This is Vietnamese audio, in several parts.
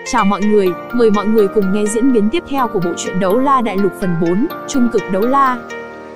Chào mọi người, mời mọi người cùng nghe diễn biến tiếp theo của bộ truyện Đấu La Đại Lục phần 4, Trung cực đấu la.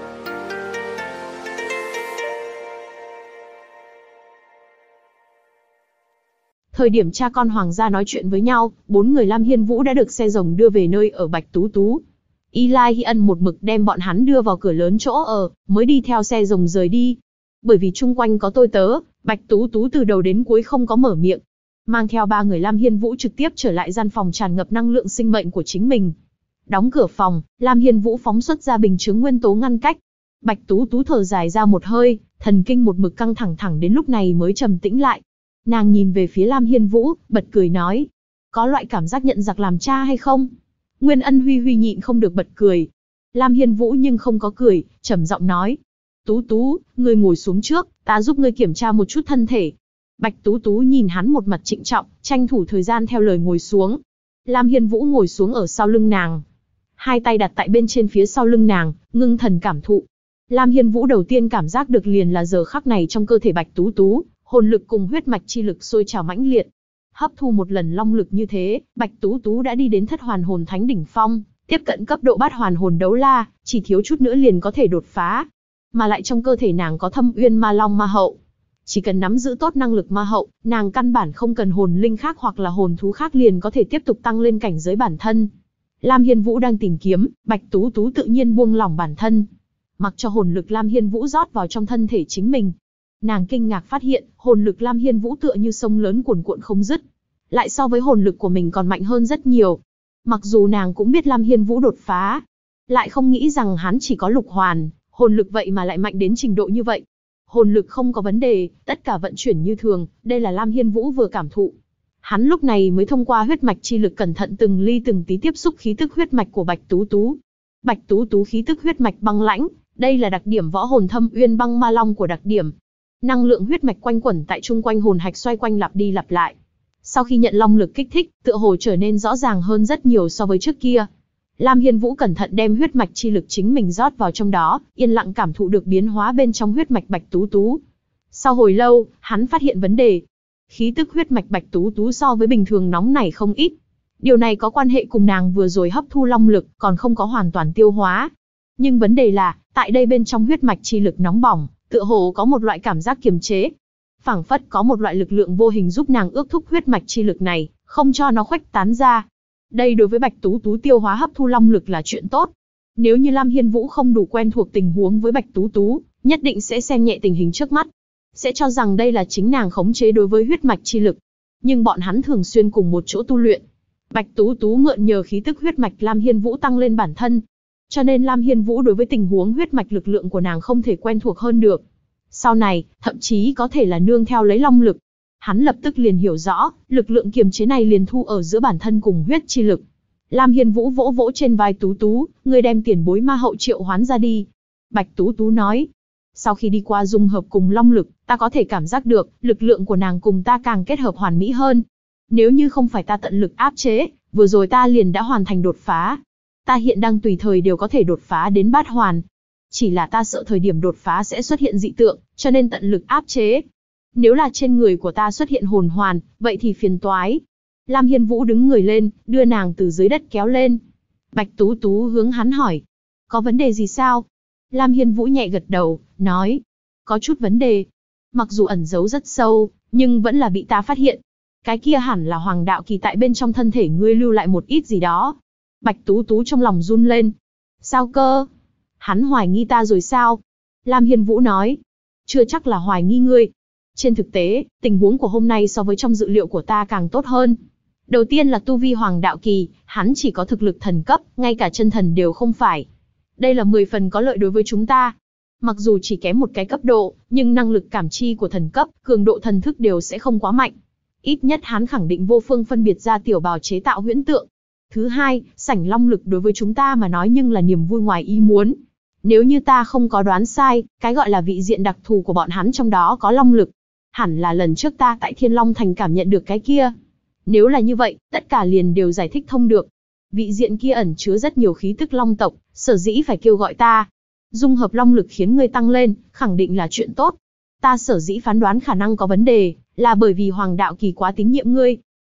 Thời điểm cha con Hoàng gia nói chuyện với nhau, 4 người Lam Hiên Vũ đã được xe rồng đưa về nơi ở Bạch Tú Tú. Eli Hi Ân một mực đem bọn hắn đưa vào cửa lớn chỗ ở, mới đi theo xe rồng rời đi. Bởi vì chung quanh có tôi tớ, Bạch Tú Tú từ đầu đến cuối không có mở miệng. Mang theo 3 người Lam Hiên Vũ trực tiếp trở lại gian phòng tràn ngập năng lượng sinh mệnh của chính mình. Đóng cửa phòng, Lam Hiên Vũ phóng xuất ra bình chướng nguyên tố ngăn cách. Bạch Tú Tú thở dài ra một hơi, thần kinh một mực căng thẳng đến lúc này mới trầm tĩnh lại. Nàng nhìn về phía Lam Hiên Vũ, bật cười nói: có loại cảm giác nhận giặc làm cha hay không? Nguyên Ân Huy nhịn không được bật cười. Lam Hiên Vũ nhưng không có cười, trầm giọng nói: Tú Tú, ngươi ngồi xuống trước, ta giúp ngươi kiểm tra một chút thân thể. Bạch Tú Tú nhìn hắn một mặt trịnh trọng, tranh thủ thời gian theo lời ngồi xuống. Lam Hiên Vũ ngồi xuống ở sau lưng nàng, hai tay đặt tại bên trên phía sau lưng nàng, ngưng thần cảm thụ. Lam Hiên Vũ đầu tiên cảm giác được liền là giờ khắc này trong cơ thể Bạch Tú Tú, hồn lực cùng huyết mạch chi lực sôi trào mãnh liệt. Hấp thu một lần long lực như thế, Bạch Tú Tú đã đi đến thất hoàn hồn thánh đỉnh phong, tiếp cận cấp độ bát hoàn hồn đấu la, chỉ thiếu chút nữa liền có thể đột phá. Mà lại trong cơ thể nàng có thâm uyên ma long ma hậu. Chỉ cần nắm giữ tốt năng lực ma hậu, nàng căn bản không cần hồn linh khác hoặc là hồn thú khác liền có thể tiếp tục tăng lên cảnh giới bản thân. Lam Hiên Vũ đang tìm kiếm, Bạch Tú Tú tự nhiên buông lỏng bản thân, mặc cho hồn lực Lam Hiên Vũ rót vào trong thân thể chính mình. Nàng kinh ngạc phát hiện, hồn lực Lam Hiên Vũ tựa như sông lớn cuồn cuộn không dứt, lại so với hồn lực của mình còn mạnh hơn rất nhiều. Mặc dù nàng cũng biết Lam Hiên Vũ đột phá, lại không nghĩ rằng hắn chỉ có lục hoàn, hồn lực vậy mà lại mạnh đến trình độ như vậy. Hồn lực không có vấn đề, tất cả vận chuyển như thường, đây là Lam Hiên Vũ vừa cảm thụ. Hắn lúc này mới thông qua huyết mạch chi lực cẩn thận từng ly từng tí tiếp xúc khí tức huyết mạch của Bạch Tú Tú. Bạch Tú Tú khí tức huyết mạch băng lãnh, đây là đặc điểm võ hồn thâm uyên băng ma long của đặc điểm. Năng lượng huyết mạch quanh quẩn tại chung quanh hồn hạch xoay quanh lặp đi lặp lại. Sau khi nhận long lực kích thích, tựa hồ trở nên rõ ràng hơn rất nhiều so với trước kia. Lam Hiên Vũ cẩn thận đem huyết mạch chi lực chính mình rót vào trong đó, yên lặng cảm thụ được biến hóa bên trong huyết mạch Bạch Tú Tú. Sau hồi lâu, hắn phát hiện vấn đề. Khí tức huyết mạch Bạch Tú Tú so với bình thường nóng nảy không ít. Điều này có quan hệ cùng nàng vừa rồi hấp thu long lực, còn không có hoàn toàn tiêu hóa. Nhưng vấn đề là, tại đây bên trong huyết mạch chi lực nóng bỏng, tựa hồ có một loại cảm giác kiềm chế. Phảng phất có một loại lực lượng vô hình giúp nàng ước thúc huyết mạch chi lực này, không cho nó khuếch tán ra. Đây đối với Bạch Tú Tú tiêu hóa hấp thu long lực là chuyện tốt. Nếu như Lam Hiên Vũ không đủ quen thuộc tình huống với Bạch Tú Tú, nhất định sẽ xem nhẹ tình hình trước mắt, sẽ cho rằng đây là chính nàng khống chế đối với huyết mạch chi lực. Nhưng bọn hắn thường xuyên cùng một chỗ tu luyện. Bạch Tú Tú mượn nhờ khí tức huyết mạch Lam Hiên Vũ tăng lên bản thân. Cho nên Lam Hiên Vũ đối với tình huống huyết mạch lực lượng của nàng không thể quen thuộc hơn được. Sau này, thậm chí có thể là nương theo lấy long lực. Hắn lập tức liền hiểu rõ, lực lượng kiềm chế này liền thu ở giữa bản thân cùng huyết chi lực. Lam Hiên Vũ vỗ vỗ trên vai Tú Tú, ngươi đem tiền bối ma hậu triệu hoán ra đi. Bạch Tú Tú nói, sau khi đi qua dung hợp cùng long lực, ta có thể cảm giác được, lực lượng của nàng cùng ta càng kết hợp hoàn mỹ hơn. Nếu như không phải ta tận lực áp chế, vừa rồi ta liền đã hoàn thành đột phá. Ta hiện đang tùy thời đều có thể đột phá đến bát hoàn. Chỉ là ta sợ thời điểm đột phá sẽ xuất hiện dị tượng, cho nên tận lực áp chế. Nếu là trên người của ta xuất hiện hồn hoàn, vậy thì phiền toái. Lam Hiên Vũ đứng người lên, đưa nàng từ dưới đất kéo lên. Bạch Tú Tú hướng hắn hỏi, có vấn đề gì sao? Lam Hiên Vũ nhẹ gật đầu, nói, có chút vấn đề. Mặc dù ẩn giấu rất sâu, nhưng vẫn là bị ta phát hiện. Cái kia hẳn là hoàng đạo kỳ tại bên trong thân thể ngươi lưu lại một ít gì đó. Bạch Tú Tú trong lòng run lên. Sao cơ? Hắn hoài nghi ta rồi sao? Lam Hiên Vũ nói, chưa chắc là hoài nghi ngươi. Trên thực tế, tình huống của hôm nay so với trong dự liệu của ta càng tốt hơn. Đầu tiên là tu vi hoàng đạo kỳ, hắn chỉ có thực lực thần cấp, ngay cả chân thần đều không phải. Đây là 10 phần có lợi đối với chúng ta. Mặc dù chỉ kém một cái cấp độ, nhưng năng lực cảm chi của thần cấp, cường độ thần thức đều sẽ không quá mạnh. Ít nhất hắn khẳng định vô phương phân biệt ra tiểu bào chế tạo huyễn tượng. Thứ hai, sảnh long lực đối với chúng ta mà nói nhưng là niềm vui ngoài ý muốn. Nếu như ta không có đoán sai, cái gọi là vị diện đặc thù của bọn hắn trong đó có long lực. Hẳn là lần trước ta tại Thiên Long Thành cảm nhận được cái kia. Nếu là như vậy, tất cả liền đều giải thích thông được. Vị diện kia ẩn chứa rất nhiều khí tức long tộc, sở dĩ phải kêu gọi ta. Dung hợp long lực khiến ngươi tăng lên, khẳng định là chuyện tốt. Ta sở dĩ phán đoán khả năng có vấn đề, là bởi vì hoàng đạo kỳ quá tín nhiệm ngươi.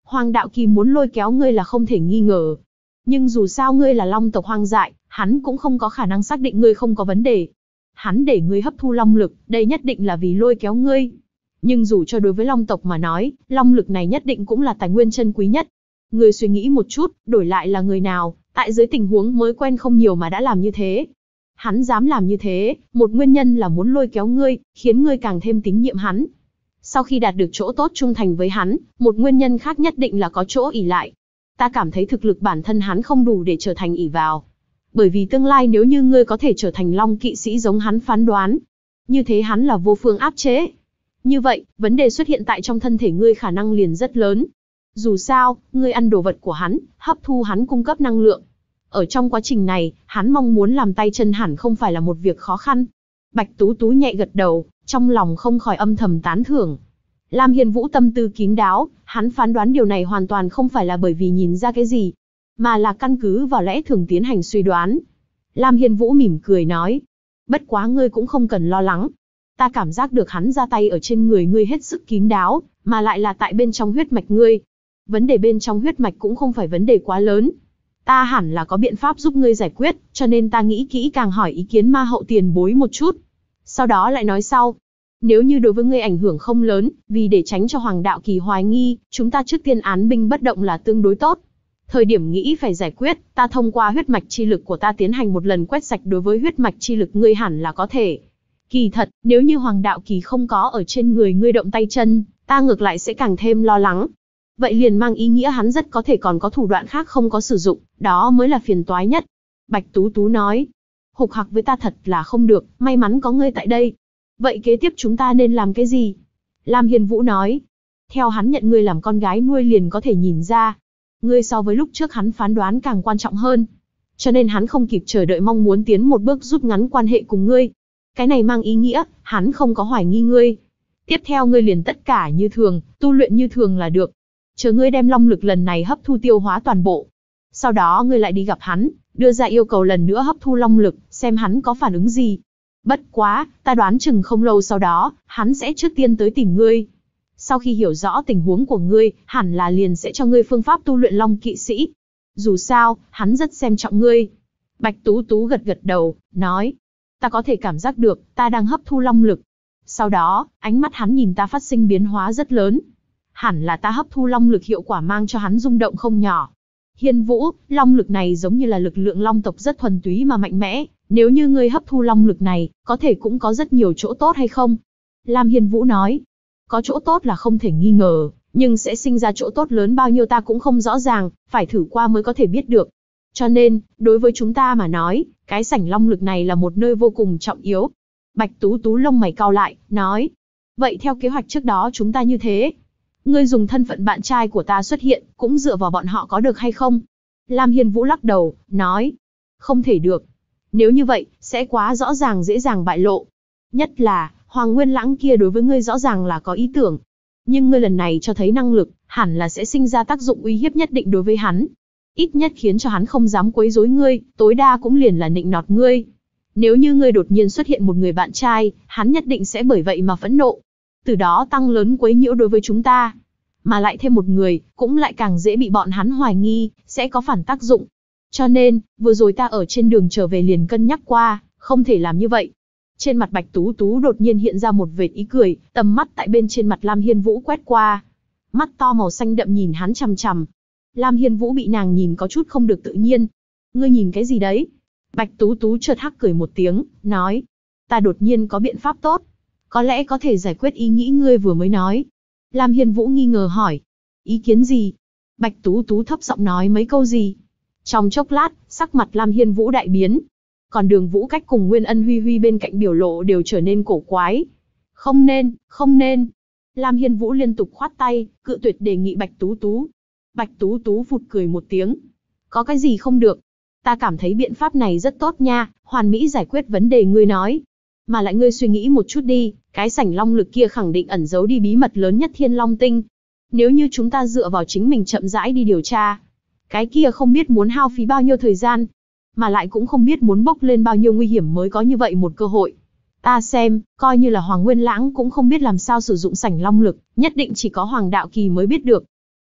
Hoàng Đạo Kỳ muốn lôi kéo ngươi là không thể nghi ngờ. Nhưng dù sao ngươi là long tộc hoang dại, hắn cũng không có khả năng xác định ngươi không có vấn đề. Hắn để ngươi hấp thu long lực, đây nhất định là vì lôi kéo ngươi. Nhưng dù cho đối với long tộc mà nói, long lực này nhất định cũng là tài nguyên chân quý nhất. Ngươi suy nghĩ một chút, đổi lại là người nào, tại dưới tình huống mới quen không nhiều mà đã làm như thế. Hắn dám làm như thế, một nguyên nhân là muốn lôi kéo ngươi, khiến ngươi càng thêm tín nhiệm hắn. Sau khi đạt được chỗ tốt trung thành với hắn, một nguyên nhân khác nhất định là có chỗ ỷ lại. Ta cảm thấy thực lực bản thân hắn không đủ để trở thành ỷ vào. Bởi vì tương lai nếu như ngươi có thể trở thành long kỵ sĩ giống hắn phán đoán, như thế hắn là vô phương áp chế. Như vậy, vấn đề xuất hiện tại trong thân thể ngươi khả năng liền rất lớn. Dù sao, ngươi ăn đồ vật của hắn, hấp thu hắn cung cấp năng lượng. Ở trong quá trình này, hắn mong muốn làm tay chân hẳn không phải là một việc khó khăn. Bạch Tú Tú nhẹ gật đầu, trong lòng không khỏi âm thầm tán thưởng. Lam Hiên Vũ tâm tư kín đáo, hắn phán đoán điều này hoàn toàn không phải là bởi vì nhìn ra cái gì, mà là căn cứ vào lẽ thường tiến hành suy đoán. Lam Hiên Vũ mỉm cười nói, bất quá ngươi cũng không cần lo lắng. Ta cảm giác được hắn ra tay ở trên người ngươi hết sức kín đáo, mà lại là tại bên trong huyết mạch ngươi. Vấn đề bên trong huyết mạch cũng không phải vấn đề quá lớn. Ta hẳn là có biện pháp giúp ngươi giải quyết, cho nên ta nghĩ kỹ càng hỏi ý kiến ma hậu tiền bối một chút. Sau đó lại nói sau. Nếu như đối với ngươi ảnh hưởng không lớn, vì để tránh cho Hoàng Đạo Kỳ hoài nghi, chúng ta trước tiên án binh bất động là tương đối tốt. Thời điểm nghĩ phải giải quyết, ta thông qua huyết mạch chi lực của ta tiến hành một lần quét sạch đối với huyết mạch chi lực ngươi hẳn là có thể. Kỳ thật, nếu như Hoàng Đạo Kỳ không có ở trên người ngươi động tay chân, ta ngược lại sẽ càng thêm lo lắng. Vậy liền mang ý nghĩa hắn rất có thể còn có thủ đoạn khác không có sử dụng, đó mới là phiền toái nhất. Bạch Tú Tú nói, hục hặc với ta thật là không được, may mắn có ngươi tại đây. Vậy kế tiếp chúng ta nên làm cái gì? Lam Hiên Vũ nói, theo hắn nhận ngươi làm con gái nuôi liền có thể nhìn ra. Ngươi so với lúc trước hắn phán đoán càng quan trọng hơn. Cho nên hắn không kịp chờ đợi mong muốn tiến một bước rút ngắn quan hệ cùng ngươi. Cái này mang ý nghĩa, hắn không có hoài nghi ngươi. Tiếp theo ngươi liền tất cả như thường, tu luyện như thường là được. Chờ ngươi đem long lực lần này hấp thu tiêu hóa toàn bộ. Sau đó ngươi lại đi gặp hắn, đưa ra yêu cầu lần nữa hấp thu long lực, xem hắn có phản ứng gì. Bất quá, ta đoán chừng không lâu sau đó, hắn sẽ trước tiên tới tìm ngươi. Sau khi hiểu rõ tình huống của ngươi, hẳn là liền sẽ cho ngươi phương pháp tu luyện long kỵ sĩ. Dù sao, hắn rất xem trọng ngươi. Bạch Tú Tú gật gật đầu, nói, ta có thể cảm giác được, ta đang hấp thu long lực. Sau đó, ánh mắt hắn nhìn ta phát sinh biến hóa rất lớn. Hẳn là ta hấp thu long lực hiệu quả mang cho hắn rung động không nhỏ. Hiên Vũ, long lực này giống như là lực lượng long tộc rất thuần túy mà mạnh mẽ. Nếu như ngươi hấp thu long lực này, có thể cũng có rất nhiều chỗ tốt hay không? Lam Hiên Vũ nói, có chỗ tốt là không thể nghi ngờ, nhưng sẽ sinh ra chỗ tốt lớn bao nhiêu ta cũng không rõ ràng, phải thử qua mới có thể biết được. Cho nên, đối với chúng ta mà nói, cái sảnh long lực này là một nơi vô cùng trọng yếu. Bạch Tú Tú lông mày cau lại, nói, vậy theo kế hoạch trước đó chúng ta như thế. Ngươi dùng thân phận bạn trai của ta xuất hiện, cũng dựa vào bọn họ có được hay không? Lam Hiên Vũ lắc đầu, nói, không thể được. Nếu như vậy, sẽ quá rõ ràng dễ dàng bại lộ. Nhất là, Hoàng Nguyên Lãng kia đối với ngươi rõ ràng là có ý tưởng. Nhưng ngươi lần này cho thấy năng lực, hẳn là sẽ sinh ra tác dụng uy hiếp nhất định đối với hắn. Ít nhất khiến cho hắn không dám quấy rối ngươi, tối đa cũng liền là nịnh nọt ngươi. Nếu như ngươi đột nhiên xuất hiện một người bạn trai, hắn nhất định sẽ bởi vậy mà phẫn nộ. Từ đó tăng lớn quấy nhiễu đối với chúng ta. Mà lại thêm một người, cũng lại càng dễ bị bọn hắn hoài nghi, sẽ có phản tác dụng. Cho nên, vừa rồi ta ở trên đường trở về liền cân nhắc qua, không thể làm như vậy. Trên mặt Bạch Tú Tú đột nhiên hiện ra một vệt ý cười, tầm mắt tại bên trên mặt Lam Hiên Vũ quét qua. Mắt to màu xanh đậm nhìn hắn chằm chằm. Lam Hiên Vũ bị nàng nhìn có chút không được tự nhiên. Ngươi nhìn cái gì đấy? Bạch Tú Tú chợt hắc cười một tiếng, nói. Ta đột nhiên có biện pháp tốt. Có lẽ có thể giải quyết ý nghĩ ngươi vừa mới nói. Lam Hiên Vũ nghi ngờ hỏi. Ý kiến gì? Bạch Tú Tú thấp giọng nói mấy câu gì? Trong chốc lát, sắc mặt Lam Hiên Vũ đại biến. Còn Đường Vũ Cách cùng Nguyên Ân Huy Huy bên cạnh biểu lộ đều trở nên cổ quái. Không nên, không nên. Lam Hiên Vũ liên tục khoát tay, cự tuyệt đề nghị Bạch Tú Tú. Bạch Tú Tú phụt cười một tiếng. Có cái gì không được? Ta cảm thấy biện pháp này rất tốt nha, hoàn mỹ giải quyết vấn đề ngươi nói. Mà lại ngươi suy nghĩ một chút đi, cái sảnh long lực kia khẳng định ẩn giấu đi bí mật lớn nhất Thiên Long Tinh. Nếu như chúng ta dựa vào chính mình chậm rãi đi điều tra, cái kia không biết muốn hao phí bao nhiêu thời gian, mà lại cũng không biết muốn bốc lên bao nhiêu nguy hiểm mới có như vậy một cơ hội. Ta xem, coi như là Hoàng Nguyên Lãng cũng không biết làm sao sử dụng sảnh long lực, nhất định chỉ có Hoàng Đạo Kỳ mới biết được.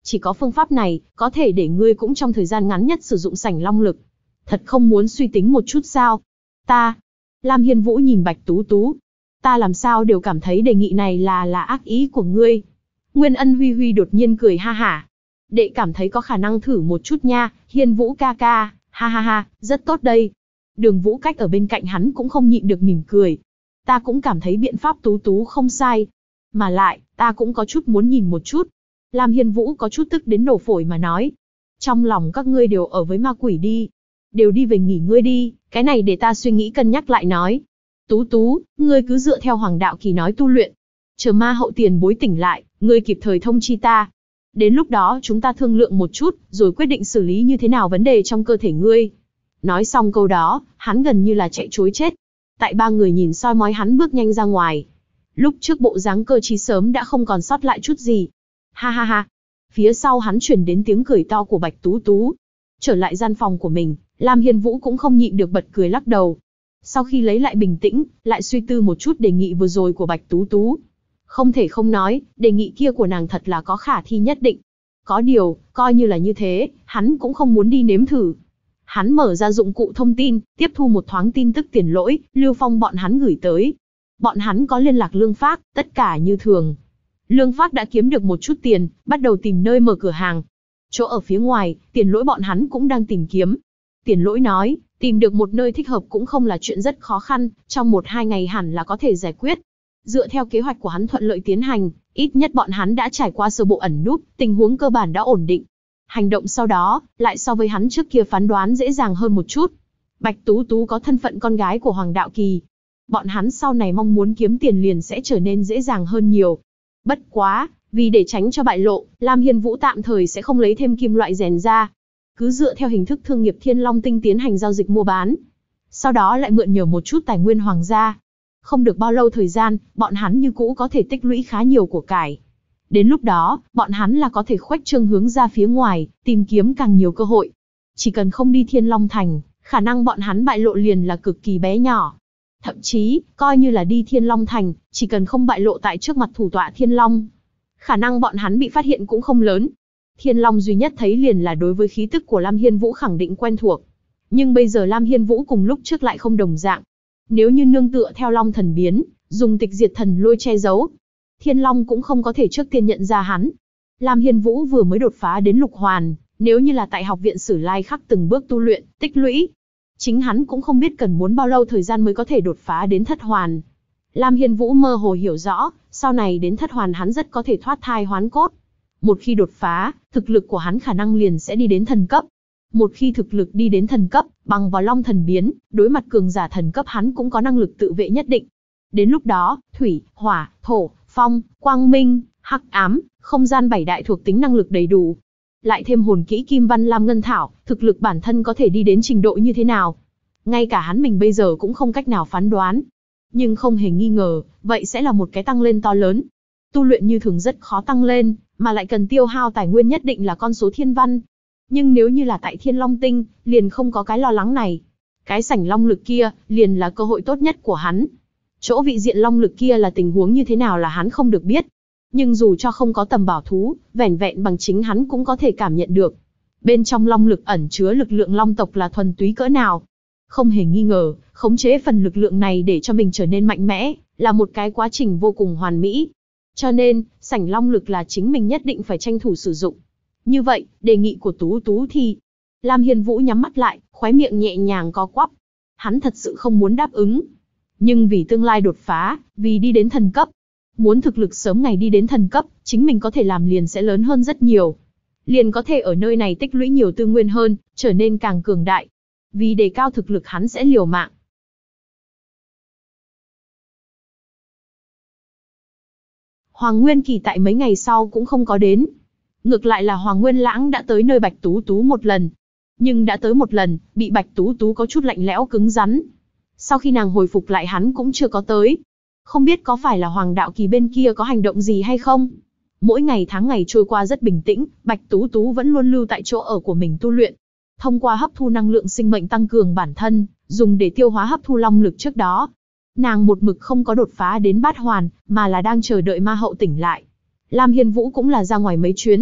Chỉ có phương pháp này, có thể để ngươi cũng trong thời gian ngắn nhất sử dụng sảnh long lực. Thật không muốn suy tính một chút sao? Ta. Lam Hiên Vũ nhìn Bạch Tú Tú. Ta làm sao đều cảm thấy đề nghị này là ác ý của ngươi. Nguyên Ân Huy Huy đột nhiên cười ha hả. Đệ cảm thấy có khả năng thử một chút nha, Hiên Vũ ca ca, ha ha ha, rất tốt đây. Đường Vũ Cách ở bên cạnh hắn cũng không nhịn được mỉm cười. Ta cũng cảm thấy biện pháp Tú Tú không sai. Mà lại, ta cũng có chút muốn nhìn một chút. Lam Hiên Vũ có chút tức đến nổ phổi mà nói. Trong lòng các ngươi đều ở với ma quỷ đi. Đều đi về nghỉ ngơi đi, cái này để ta suy nghĩ cân nhắc lại nói. Tú Tú, ngươi cứ dựa theo Hoàng Đạo Kỳ nói tu luyện. Chờ ma hậu tiền bối tỉnh lại, ngươi kịp thời thông chi ta. Đến lúc đó chúng ta thương lượng một chút, rồi quyết định xử lý như thế nào vấn đề trong cơ thể ngươi. Nói xong câu đó, hắn gần như là chạy trối chết. Tại ba người nhìn soi mói hắn bước nhanh ra ngoài. Lúc trước bộ dáng cơ trí sớm đã không còn sót lại chút gì. Ha ha ha. Phía sau hắn chuyển đến tiếng cười to của Bạch Tú Tú. Trở lại gian phòng của mình, Lam Hiên Vũ cũng không nhịn được bật cười lắc đầu. Sau khi lấy lại bình tĩnh, lại suy tư một chút đề nghị vừa rồi của Bạch Tú Tú. Không thể không nói, đề nghị kia của nàng thật là có khả thi nhất định. Có điều, coi như là như thế, hắn cũng không muốn đi nếm thử. Hắn mở ra dụng cụ thông tin, tiếp thu một thoáng tin tức Tiền Lỗi, Lưu Phong bọn hắn gửi tới. Bọn hắn có liên lạc Lương Phác, tất cả như thường. Lương Phác đã kiếm được một chút tiền, bắt đầu tìm nơi mở cửa hàng. Chỗ ở phía ngoài, Tiền Lỗi bọn hắn cũng đang tìm kiếm. Tiền Lỗi nói, tìm được một nơi thích hợp cũng không là chuyện rất khó khăn, trong 1-2 ngày hẳn là có thể giải quyết. Dựa theo kế hoạch của hắn thuận lợi tiến hành, ít nhất bọn hắn đã trải qua sơ bộ ẩn núp, tình huống cơ bản đã ổn định. Hành động sau đó, lại so với hắn trước kia phán đoán dễ dàng hơn một chút. Bạch Tú Tú có thân phận con gái của Hoàng Đạo Kỳ. Bọn hắn sau này mong muốn kiếm tiền liền sẽ trở nên dễ dàng hơn nhiều. Bất quá, vì để tránh cho bại lộ, Lam Hiên Vũ tạm thời sẽ không lấy thêm kim loại rèn ra. Cứ dựa theo hình thức thương nghiệp Thiên Long Tinh tiến hành giao dịch mua bán. Sau đó lại mượn nhờ một chút tài nguyên hoàng gia. Không được bao lâu thời gian, bọn hắn như cũ có thể tích lũy khá nhiều của cải. Đến lúc đó, bọn hắn là có thể khuếch trương hướng ra phía ngoài, tìm kiếm càng nhiều cơ hội. Chỉ cần không đi Thiên Long Thành, khả năng bọn hắn bại lộ liền là cực kỳ bé nhỏ. Thậm chí, coi như là đi Thiên Long Thành, chỉ cần không bại lộ tại trước mặt thủ tọa Thiên Long, khả năng bọn hắn bị phát hiện cũng không lớn. Thiên Long duy nhất thấy liền là đối với khí tức của Lam Hiên Vũ khẳng định quen thuộc. Nhưng bây giờ Lam Hiên Vũ cùng lúc trước lại không đồng dạng. Nếu như nương tựa theo Long Thần biến, dùng tịch diệt thần lôi che giấu, Thiên Long cũng không có thể trước tiên nhận ra hắn. Lam Hiên Vũ vừa mới đột phá đến lục hoàn, nếu như là tại học viện Sử Lai Khắc từng bước tu luyện, tích lũy, chính hắn cũng không biết cần muốn bao lâu thời gian mới có thể đột phá đến thất hoàn. Lam Hiên Vũ mơ hồ hiểu rõ, sau này đến thất hoàn hắn rất có thể thoát thai hoán cốt. Một khi đột phá, thực lực của hắn khả năng liền sẽ đi đến thần cấp. Một khi thực lực đi đến thần cấp, bằng vào Long Thần biến, đối mặt cường giả thần cấp hắn cũng có năng lực tự vệ nhất định. Đến lúc đó, thủy, hỏa, thổ, phong, quang minh, hắc ám, không gian 7 đại thuộc tính năng lực đầy đủ. Lại thêm hồn kỹ Kim Văn Lam Ngân Thảo, thực lực bản thân có thể đi đến trình độ như thế nào. Ngay cả hắn mình bây giờ cũng không cách nào phán đoán. Nhưng không hề nghi ngờ, vậy sẽ là một cái tăng lên to lớn. Tu luyện như thường rất khó tăng lên, mà lại cần tiêu hao tài nguyên nhất định là con số thiên văn. Nhưng nếu như là tại Thiên Long Tinh, liền không có cái lo lắng này. Cái sảnh long lực kia, liền là cơ hội tốt nhất của hắn. Chỗ vị diện long lực kia là tình huống như thế nào là hắn không được biết. Nhưng dù cho không có tầm bảo thú, vẻn vẹn bằng chính hắn cũng có thể cảm nhận được. Bên trong long lực ẩn chứa lực lượng long tộc là thuần túy cỡ nào. Không hề nghi ngờ, khống chế phần lực lượng này để cho mình trở nên mạnh mẽ, là một cái quá trình vô cùng hoàn mỹ. Cho nên, sảnh long lực là chính mình nhất định phải tranh thủ sử dụng. Như vậy, đề nghị của Tú Tú thì... Lam Hiên Vũ nhắm mắt lại, khóe miệng nhẹ nhàng co quắp. Hắn thật sự không muốn đáp ứng. Nhưng vì tương lai đột phá, vì đi đến thần cấp, muốn thực lực sớm ngày đi đến thần cấp, chính mình có thể làm liền sẽ lớn hơn rất nhiều. Liền có thể ở nơi này tích lũy nhiều tư nguyên hơn, trở nên càng cường đại. Vì đề cao thực lực hắn sẽ liều mạng. Hoàng Nguyên Kỳ tại mấy ngày sau cũng không có đến. Ngược lại là Hoàng Nguyên Lãng đã tới nơi Bạch Tú Tú một lần. Nhưng đã tới một lần, bị Bạch Tú Tú có chút lạnh lẽo cứng rắn. Sau khi nàng hồi phục lại hắn cũng chưa có tới. Không biết có phải là Hoàng Đạo Kỳ bên kia có hành động gì hay không? Mỗi ngày tháng ngày trôi qua rất bình tĩnh, Bạch Tú Tú vẫn luôn lưu tại chỗ ở của mình tu luyện. Thông qua hấp thu năng lượng sinh mệnh tăng cường bản thân, dùng để tiêu hóa hấp thu long lực trước đó. Nàng một mực không có đột phá đến bát hoàn, mà là đang chờ đợi ma hậu tỉnh lại. Lam Hiên Vũ cũng là ra ngoài mấy chuyến.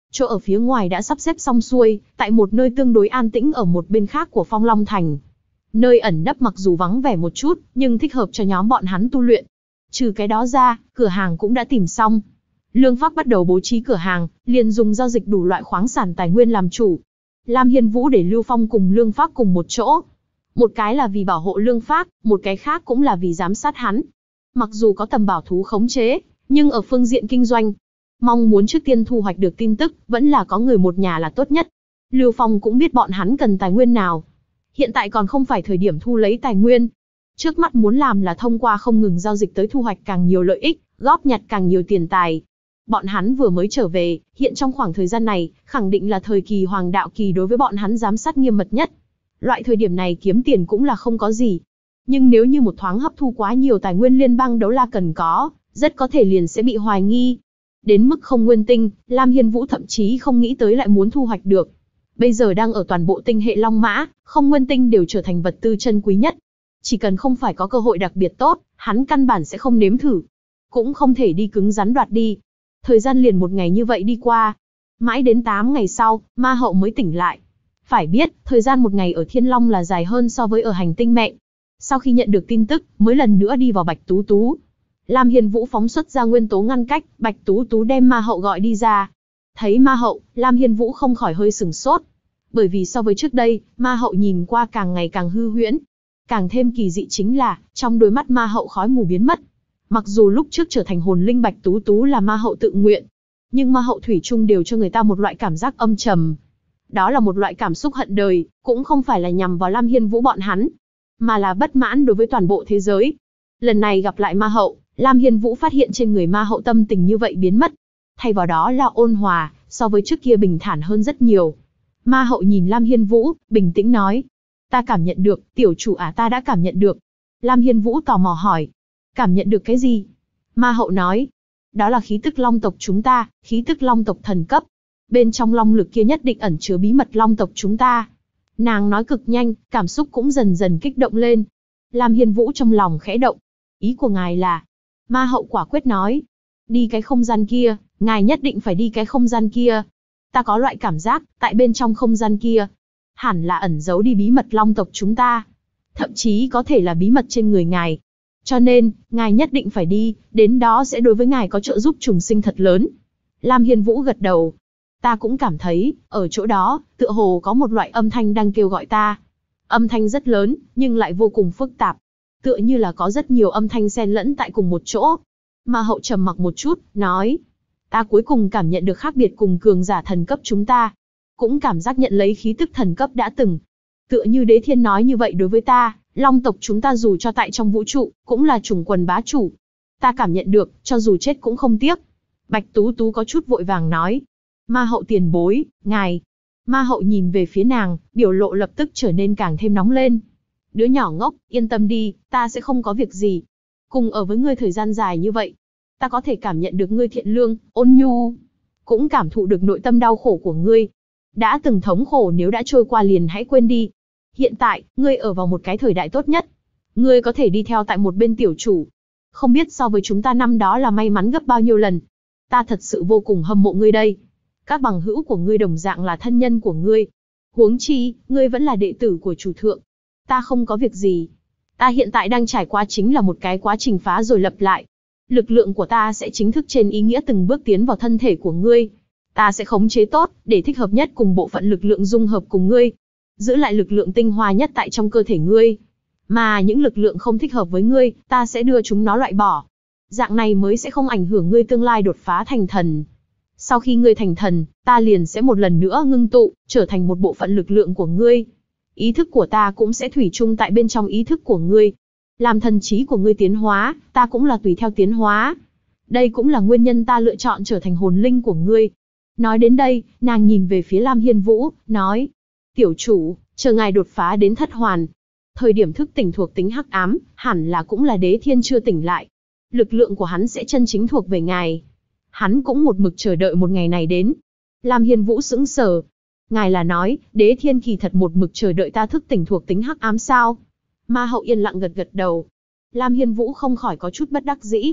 Chỗ ở phía ngoài đã sắp xếp xong xuôi, tại một nơi tương đối an tĩnh ở một bên khác của Phong Long Thành. Nơi ẩn nấp mặc dù vắng vẻ một chút, nhưng thích hợp cho nhóm bọn hắn tu luyện. Trừ cái đó ra, cửa hàng cũng đã tìm xong. Lương Phác bắt đầu bố trí cửa hàng, liền dùng giao dịch đủ loại khoáng sản tài nguyên làm chủ. Lam Hiên Vũ để Lưu Phong cùng Lương Phác cùng một chỗ. Một cái là vì bảo hộ Lương Phác, một cái khác cũng là vì giám sát hắn. Mặc dù có tầm bảo thú khống chế, nhưng ở phương diện kinh doanh, mong muốn trước tiên thu hoạch được tin tức, vẫn là có người một nhà là tốt nhất. Lưu Phong cũng biết bọn hắn cần tài nguyên nào. Hiện tại còn không phải thời điểm thu lấy tài nguyên. Trước mắt muốn làm là thông qua không ngừng giao dịch tới thu hoạch càng nhiều lợi ích, góp nhặt càng nhiều tiền tài. Bọn hắn vừa mới trở về, hiện trong khoảng thời gian này, khẳng định là thời kỳ hoàng đạo kỳ đối với bọn hắn giám sát nghiêm mật nhất. Loại thời điểm này kiếm tiền cũng là không có gì. Nhưng nếu như một thoáng hấp thu quá nhiều tài nguyên liên bang đấu la cần có, rất có thể liền sẽ bị hoài nghi. Đến mức không nguyên tinh, Lam Hiên Vũ thậm chí không nghĩ tới lại muốn thu hoạch được. Bây giờ đang ở toàn bộ tinh hệ Long Mã, không nguyên tinh đều trở thành vật tư chân quý nhất. Chỉ cần không phải có cơ hội đặc biệt tốt, hắn căn bản sẽ không nếm thử. Cũng không thể đi cứng rắn đoạt đi. Thời gian liền một ngày như vậy đi qua. Mãi đến 8 ngày sau, Ma Hậu mới tỉnh lại. Phải biết, thời gian một ngày ở Thiên Long là dài hơn so với ở hành tinh mẹ. Sau khi nhận được tin tức, mới lần nữa đi vào Bạch Tú Tú. Lam Hiên Vũ phóng xuất ra nguyên tố ngăn cách, Bạch Tú Tú đem Ma Hậu gọi đi ra. Thấy Ma Hậu, Lam Hiên Vũ không khỏi hơi sửng sốt. Bởi vì so với trước đây, Ma Hậu nhìn qua càng ngày càng hư huyễn. Càng thêm kỳ dị chính là, trong đôi mắt Ma Hậu khói mù biến mất. Mặc dù lúc trước trở thành hồn linh Bạch Tú Tú là Ma Hậu tự nguyện, nhưng Ma Hậu thủy chung đều cho người ta một loại cảm giác âm trầm. Đó là một loại cảm xúc hận đời, cũng không phải là nhằm vào Lam Hiên Vũ bọn hắn, mà là bất mãn đối với toàn bộ thế giới. Lần này gặp lại Ma Hậu, Lam Hiên Vũ phát hiện trên người Ma Hậu tâm tình như vậy biến mất. Thay vào đó là ôn hòa, so với trước kia bình thản hơn rất nhiều. Ma Hậu nhìn Lam Hiên Vũ, bình tĩnh nói. Ta cảm nhận được, tiểu chủ ta đã cảm nhận được. Lam Hiên Vũ tò mò hỏi. Cảm nhận được cái gì? Ma Hậu nói. Đó là khí tức Long tộc chúng ta, khí tức Long tộc thần cấp. Bên trong long lực kia nhất định ẩn chứa bí mật Long tộc chúng ta. Nàng nói cực nhanh, cảm xúc cũng dần dần kích động lên. Lam Hiên Vũ trong lòng khẽ động. Ý của ngài là... Ma Hậu quả quyết nói. Đi cái không gian kia, ngài nhất định phải đi cái không gian kia. Ta có loại cảm giác, tại bên trong không gian kia, hẳn là ẩn giấu đi bí mật Long tộc chúng ta. Thậm chí có thể là bí mật trên người ngài. Cho nên, ngài nhất định phải đi, đến đó sẽ đối với ngài có trợ giúp trùng sinh thật lớn. Lam Hiên Vũ gật đầu. Ta cũng cảm thấy, ở chỗ đó, tựa hồ có một loại âm thanh đang kêu gọi ta. Âm thanh rất lớn, nhưng lại vô cùng phức tạp. Tựa như là có rất nhiều âm thanh xen lẫn tại cùng một chỗ. Ma Hậu trầm mặc một chút, nói. Ta cuối cùng cảm nhận được khác biệt cùng cường giả thần cấp chúng ta. Cũng cảm giác nhận lấy khí tức thần cấp đã từng. Tựa như Đế Thiên nói như vậy đối với ta, Long tộc chúng ta dù cho tại trong vũ trụ, cũng là chủng quần bá chủ. Ta cảm nhận được, cho dù chết cũng không tiếc. Bạch Tú Tú có chút vội vàng nói. Ma Hậu tiền bối, ngài. Ma Hậu nhìn về phía nàng, biểu lộ lập tức trở nên càng thêm nóng lên. Đứa nhỏ ngốc, yên tâm đi, ta sẽ không có việc gì. Cùng ở với ngươi thời gian dài như vậy, ta có thể cảm nhận được ngươi thiện lương, ôn nhu. Cũng cảm thụ được nội tâm đau khổ của ngươi. Đã từng thống khổ nếu đã trôi qua liền hãy quên đi. Hiện tại, ngươi ở vào một cái thời đại tốt nhất. Ngươi có thể đi theo tại một bên tiểu chủ. Không biết so với chúng ta năm đó là may mắn gấp bao nhiêu lần. Ta thật sự vô cùng hâm mộ ngươi đây. Các bằng hữu của ngươi đồng dạng là thân nhân của ngươi. Huống chi, ngươi vẫn là đệ tử của chủ thượng. Ta không có việc gì. Ta hiện tại đang trải qua chính là một cái quá trình phá rồi lập lại. Lực lượng của ta sẽ chính thức trên ý nghĩa từng bước tiến vào thân thể của ngươi. Ta sẽ khống chế tốt, để thích hợp nhất cùng bộ phận lực lượng dung hợp cùng ngươi. Giữ lại lực lượng tinh hoa nhất tại trong cơ thể ngươi. Mà những lực lượng không thích hợp với ngươi, ta sẽ đưa chúng nó loại bỏ. Dạng này mới sẽ không ảnh hưởng ngươi tương lai đột phá thành thần. Sau khi ngươi thành thần, ta liền sẽ một lần nữa ngưng tụ, trở thành một bộ phận lực lượng của ngươi. Ý thức của ta cũng sẽ thủy chung tại bên trong ý thức của ngươi. Làm thần trí của ngươi tiến hóa, ta cũng là tùy theo tiến hóa. Đây cũng là nguyên nhân ta lựa chọn trở thành hồn linh của ngươi. Nói đến đây, nàng nhìn về phía Lam Hiên Vũ, nói. Tiểu chủ, chờ ngài đột phá đến thất hoàn. Thời điểm thức tỉnh thuộc tính hắc ám, hẳn là cũng là Đế Thiên chưa tỉnh lại. Lực lượng của hắn sẽ chân chính thuộc về ngài. Hắn cũng một mực chờ đợi một ngày này đến. Lam Hiên Vũ sững sờ. Ngài là nói, Đế Thiên kỳ thật một mực chờ đợi ta thức tỉnh thuộc tính hắc ám sao? Ma Hậu yên lặng gật gật đầu. Lam Hiên Vũ không khỏi có chút bất đắc dĩ.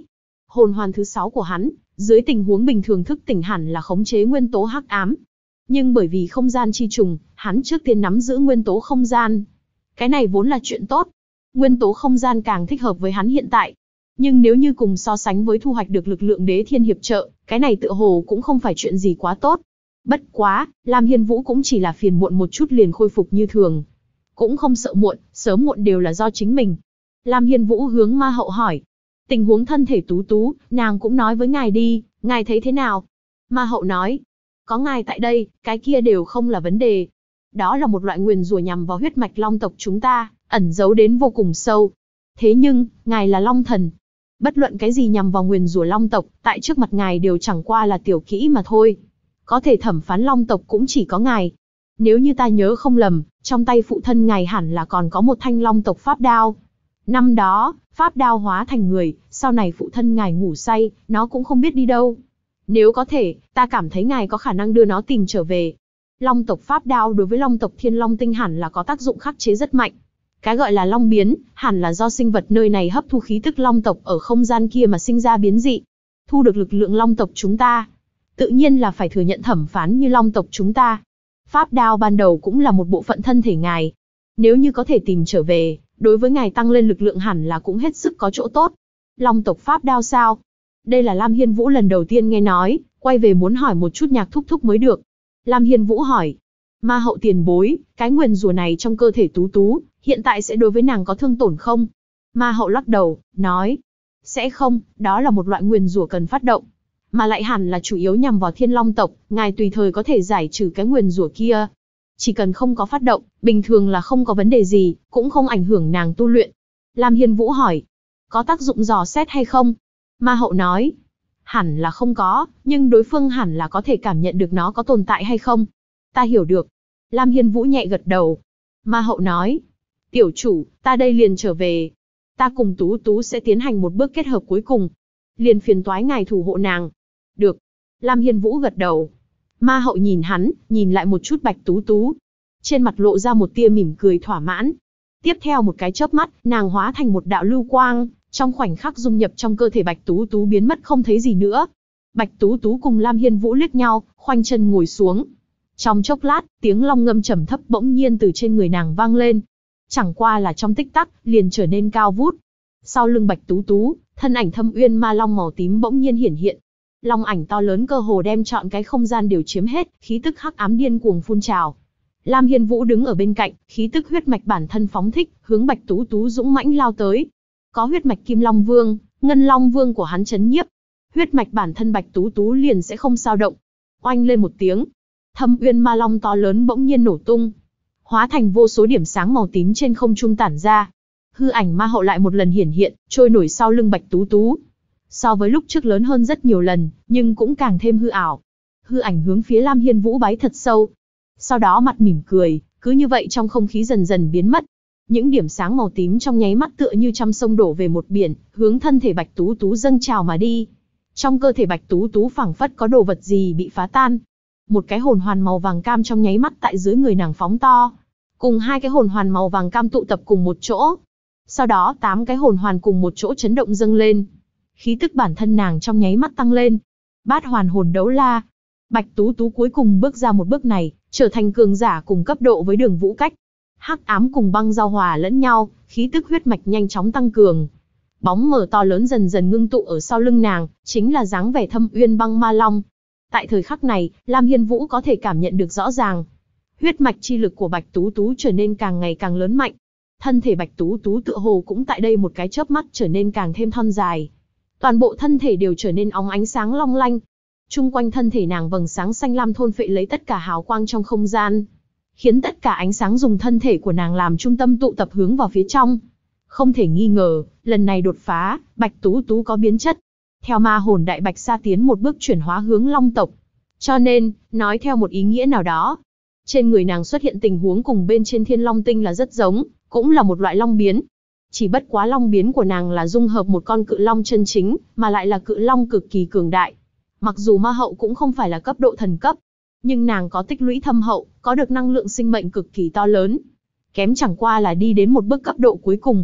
Hồn hoàn thứ 6 của hắn, dưới tình huống bình thường thức tỉnh hẳn là khống chế nguyên tố hắc ám. Nhưng bởi vì không gian chi trùng, hắn trước tiên nắm giữ nguyên tố không gian. Cái này vốn là chuyện tốt. Nguyên tố không gian càng thích hợp với hắn hiện tại. Nhưng nếu như cùng so sánh với thu hoạch được lực lượng đế thiên hiệp trợ, cái này tựa hồ cũng không phải chuyện gì quá tốt. Bất quá, Lam Hiên Vũ cũng chỉ là phiền muộn một chút liền khôi phục như thường. Cũng không sợ muộn, sớm muộn đều là do chính mình. Lam Hiên Vũ hướng Ma Hậu hỏi. Tình huống thân thể Tú Tú, nàng cũng nói với ngài đi, ngài thấy thế nào? Ma Hậu nói. Có ngài tại đây, cái kia đều không là vấn đề. Đó là một loại nguyền rủa nhằm vào huyết mạch Long tộc chúng ta, ẩn giấu đến vô cùng sâu. Thế nhưng, ngài là Long thần. Bất luận cái gì nhằm vào nguyền rủa Long tộc, tại trước mặt ngài đều chẳng qua là tiểu kỹ mà thôi. Có thể thẩm phán Long tộc cũng chỉ có ngài. Nếu như ta nhớ không lầm, trong tay phụ thân ngài hẳn là còn có một thanh Long tộc pháp đao. Năm đó, pháp đao hóa thành người, sau này phụ thân ngài ngủ say, nó cũng không biết đi đâu. Nếu có thể, ta cảm thấy ngài có khả năng đưa nó tìm trở về. Long tộc pháp đao đối với Long tộc Thiên Long tinh hẳn là có tác dụng khắc chế rất mạnh. Cái gọi là long biến, hẳn là do sinh vật nơi này hấp thu khí tức Long tộc ở không gian kia mà sinh ra biến dị. Thu được lực lượng Long tộc chúng ta, tự nhiên là phải thừa nhận thẩm phán như Long tộc chúng ta. Pháp đao ban đầu cũng là một bộ phận thân thể ngài. Nếu như có thể tìm trở về, đối với ngài tăng lên lực lượng hẳn là cũng hết sức có chỗ tốt. Long tộc pháp đao sao? Đây là Lam Hiên Vũ lần đầu tiên nghe nói, quay về muốn hỏi một chút Nhạc Thúc Thúc mới được. Lam Hiên Vũ hỏi. Ma Hậu tiền bối, cái nguyền rủa này trong cơ thể Tú Tú, hiện tại sẽ đối với nàng có thương tổn không? Ma Hậu lắc đầu, nói. Sẽ không, đó là một loại nguyền rủa cần phát động. Mà lại hẳn là chủ yếu nhằm vào Thiên Long tộc, ngài tùy thời có thể giải trừ cái nguyền rủa kia. Chỉ cần không có phát động, bình thường là không có vấn đề gì, cũng không ảnh hưởng nàng tu luyện. Lam Hiên Vũ hỏi. Có tác dụng dò xét hay không? Ma Hậu nói. Hẳn là không có, nhưng đối phương hẳn là có thể cảm nhận được nó có tồn tại hay không. Ta hiểu được. Lam Hiên Vũ nhẹ gật đầu. Ma Hậu nói. Tiểu chủ, ta đây liền trở về. Ta cùng Tú Tú sẽ tiến hành một bước kết hợp cuối cùng. Liền phiền toái ngài thủ hộ nàng. Được. Lam Hiên Vũ gật đầu. Ma Hậu nhìn hắn, nhìn lại một chút Bạch Tú Tú. Trên mặt lộ ra một tia mỉm cười thỏa mãn. Tiếp theo một cái chớp mắt, nàng hóa thành một đạo lưu quang, trong khoảnh khắc dung nhập trong cơ thể Bạch Tú Tú biến mất không thấy gì nữa. Bạch Tú Tú cùng Lam Hiên Vũ liếc nhau, khoanh chân ngồi xuống. Trong chốc lát, tiếng long ngâm trầm thấp bỗng nhiên từ trên người nàng vang lên. Chẳng qua là trong tích tắc, liền trở nên cao vút. Sau lưng Bạch Tú Tú, thân ảnh Thâm Uyên Ma Long màu tím bỗng nhiên hiển hiện. Long ảnh to lớn cơ hồ đem trọn cái không gian đều chiếm hết, khí tức hắc ám điên cuồng phun trào. Lam Hiên Vũ đứng ở bên cạnh, khí tức huyết mạch bản thân phóng thích, hướng Bạch Tú Tú dũng mãnh lao tới. Có huyết mạch Kim Long Vương, Ngân Long Vương của hắn chấn nhiếp, huyết mạch bản thân Bạch Tú Tú liền sẽ không dao động. Oanh lên một tiếng, Thâm Uyên Ma Long to lớn bỗng nhiên nổ tung, hóa thành vô số điểm sáng màu tím trên không trung tản ra. Hư ảnh Ma Hậu lại một lần hiển hiện, trôi nổi sau lưng Bạch Tú Tú. So với lúc trước lớn hơn rất nhiều lần, nhưng cũng càng thêm hư ảo. Hư ảnh hướng phía Lam Hiên Vũ bái thật sâu. Sau đó mặt mỉm cười, cứ như vậy trong không khí dần dần biến mất. Những điểm sáng màu tím trong nháy mắt tựa như trăm sông đổ về một biển, hướng thân thể Bạch Tú Tú dâng trào mà đi. Trong cơ thể Bạch Tú Tú phảng phất có đồ vật gì bị phá tan. Một cái hồn hoàn màu vàng cam trong nháy mắt tại dưới người nàng phóng to. Cùng hai cái hồn hoàn màu vàng cam tụ tập cùng một chỗ. Sau đó 8 cái hồn hoàn cùng một chỗ chấn động dâng lên. Khí tức bản thân nàng trong nháy mắt tăng lên. Bát hoàn hồn đấu la. Bạch Tú Tú cuối cùng bước ra một bước này, trở thành cường giả cùng cấp độ với Đường Vũ Cách. Hắc ám cùng băng giao hòa lẫn nhau, khí tức huyết mạch nhanh chóng tăng cường. Bóng mờ to lớn dần dần ngưng tụ ở sau lưng nàng, chính là dáng vẻ Thâm Uyên Băng Ma Long. Tại thời khắc này, Lam Hiên Vũ có thể cảm nhận được rõ ràng. Huyết mạch chi lực của Bạch Tú Tú trở nên càng ngày càng lớn mạnh. Thân thể Bạch Tú Tú tựa hồ cũng tại đây một cái chớp mắt trở nên càng thêm thon dài. Toàn bộ thân thể đều trở nên óng ánh sáng long lanh. Chung quanh thân thể nàng vầng sáng xanh lam thôn phệ lấy tất cả hào quang trong không gian, khiến tất cả ánh sáng dùng thân thể của nàng làm trung tâm tụ tập hướng vào phía trong. Không thể nghi ngờ, lần này đột phá, Bạch Tú Tú có biến chất. Theo ma hồn đại bạch sa tiến một bước chuyển hóa hướng Long tộc. Cho nên, nói theo một ý nghĩa nào đó, trên người nàng xuất hiện tình huống cùng bên trên Thiên Long tinh là rất giống, cũng là một loại long biến. Chỉ bất quá long biến của nàng là dung hợp một con cự long chân chính, mà lại là cự long cực kỳ cường đại. Mặc dù ma hậu cũng không phải là cấp độ thần cấp, nhưng nàng có tích lũy thâm hậu, có được năng lượng sinh mệnh cực kỳ to lớn. Kém chẳng qua là đi đến một bước cấp độ cuối cùng.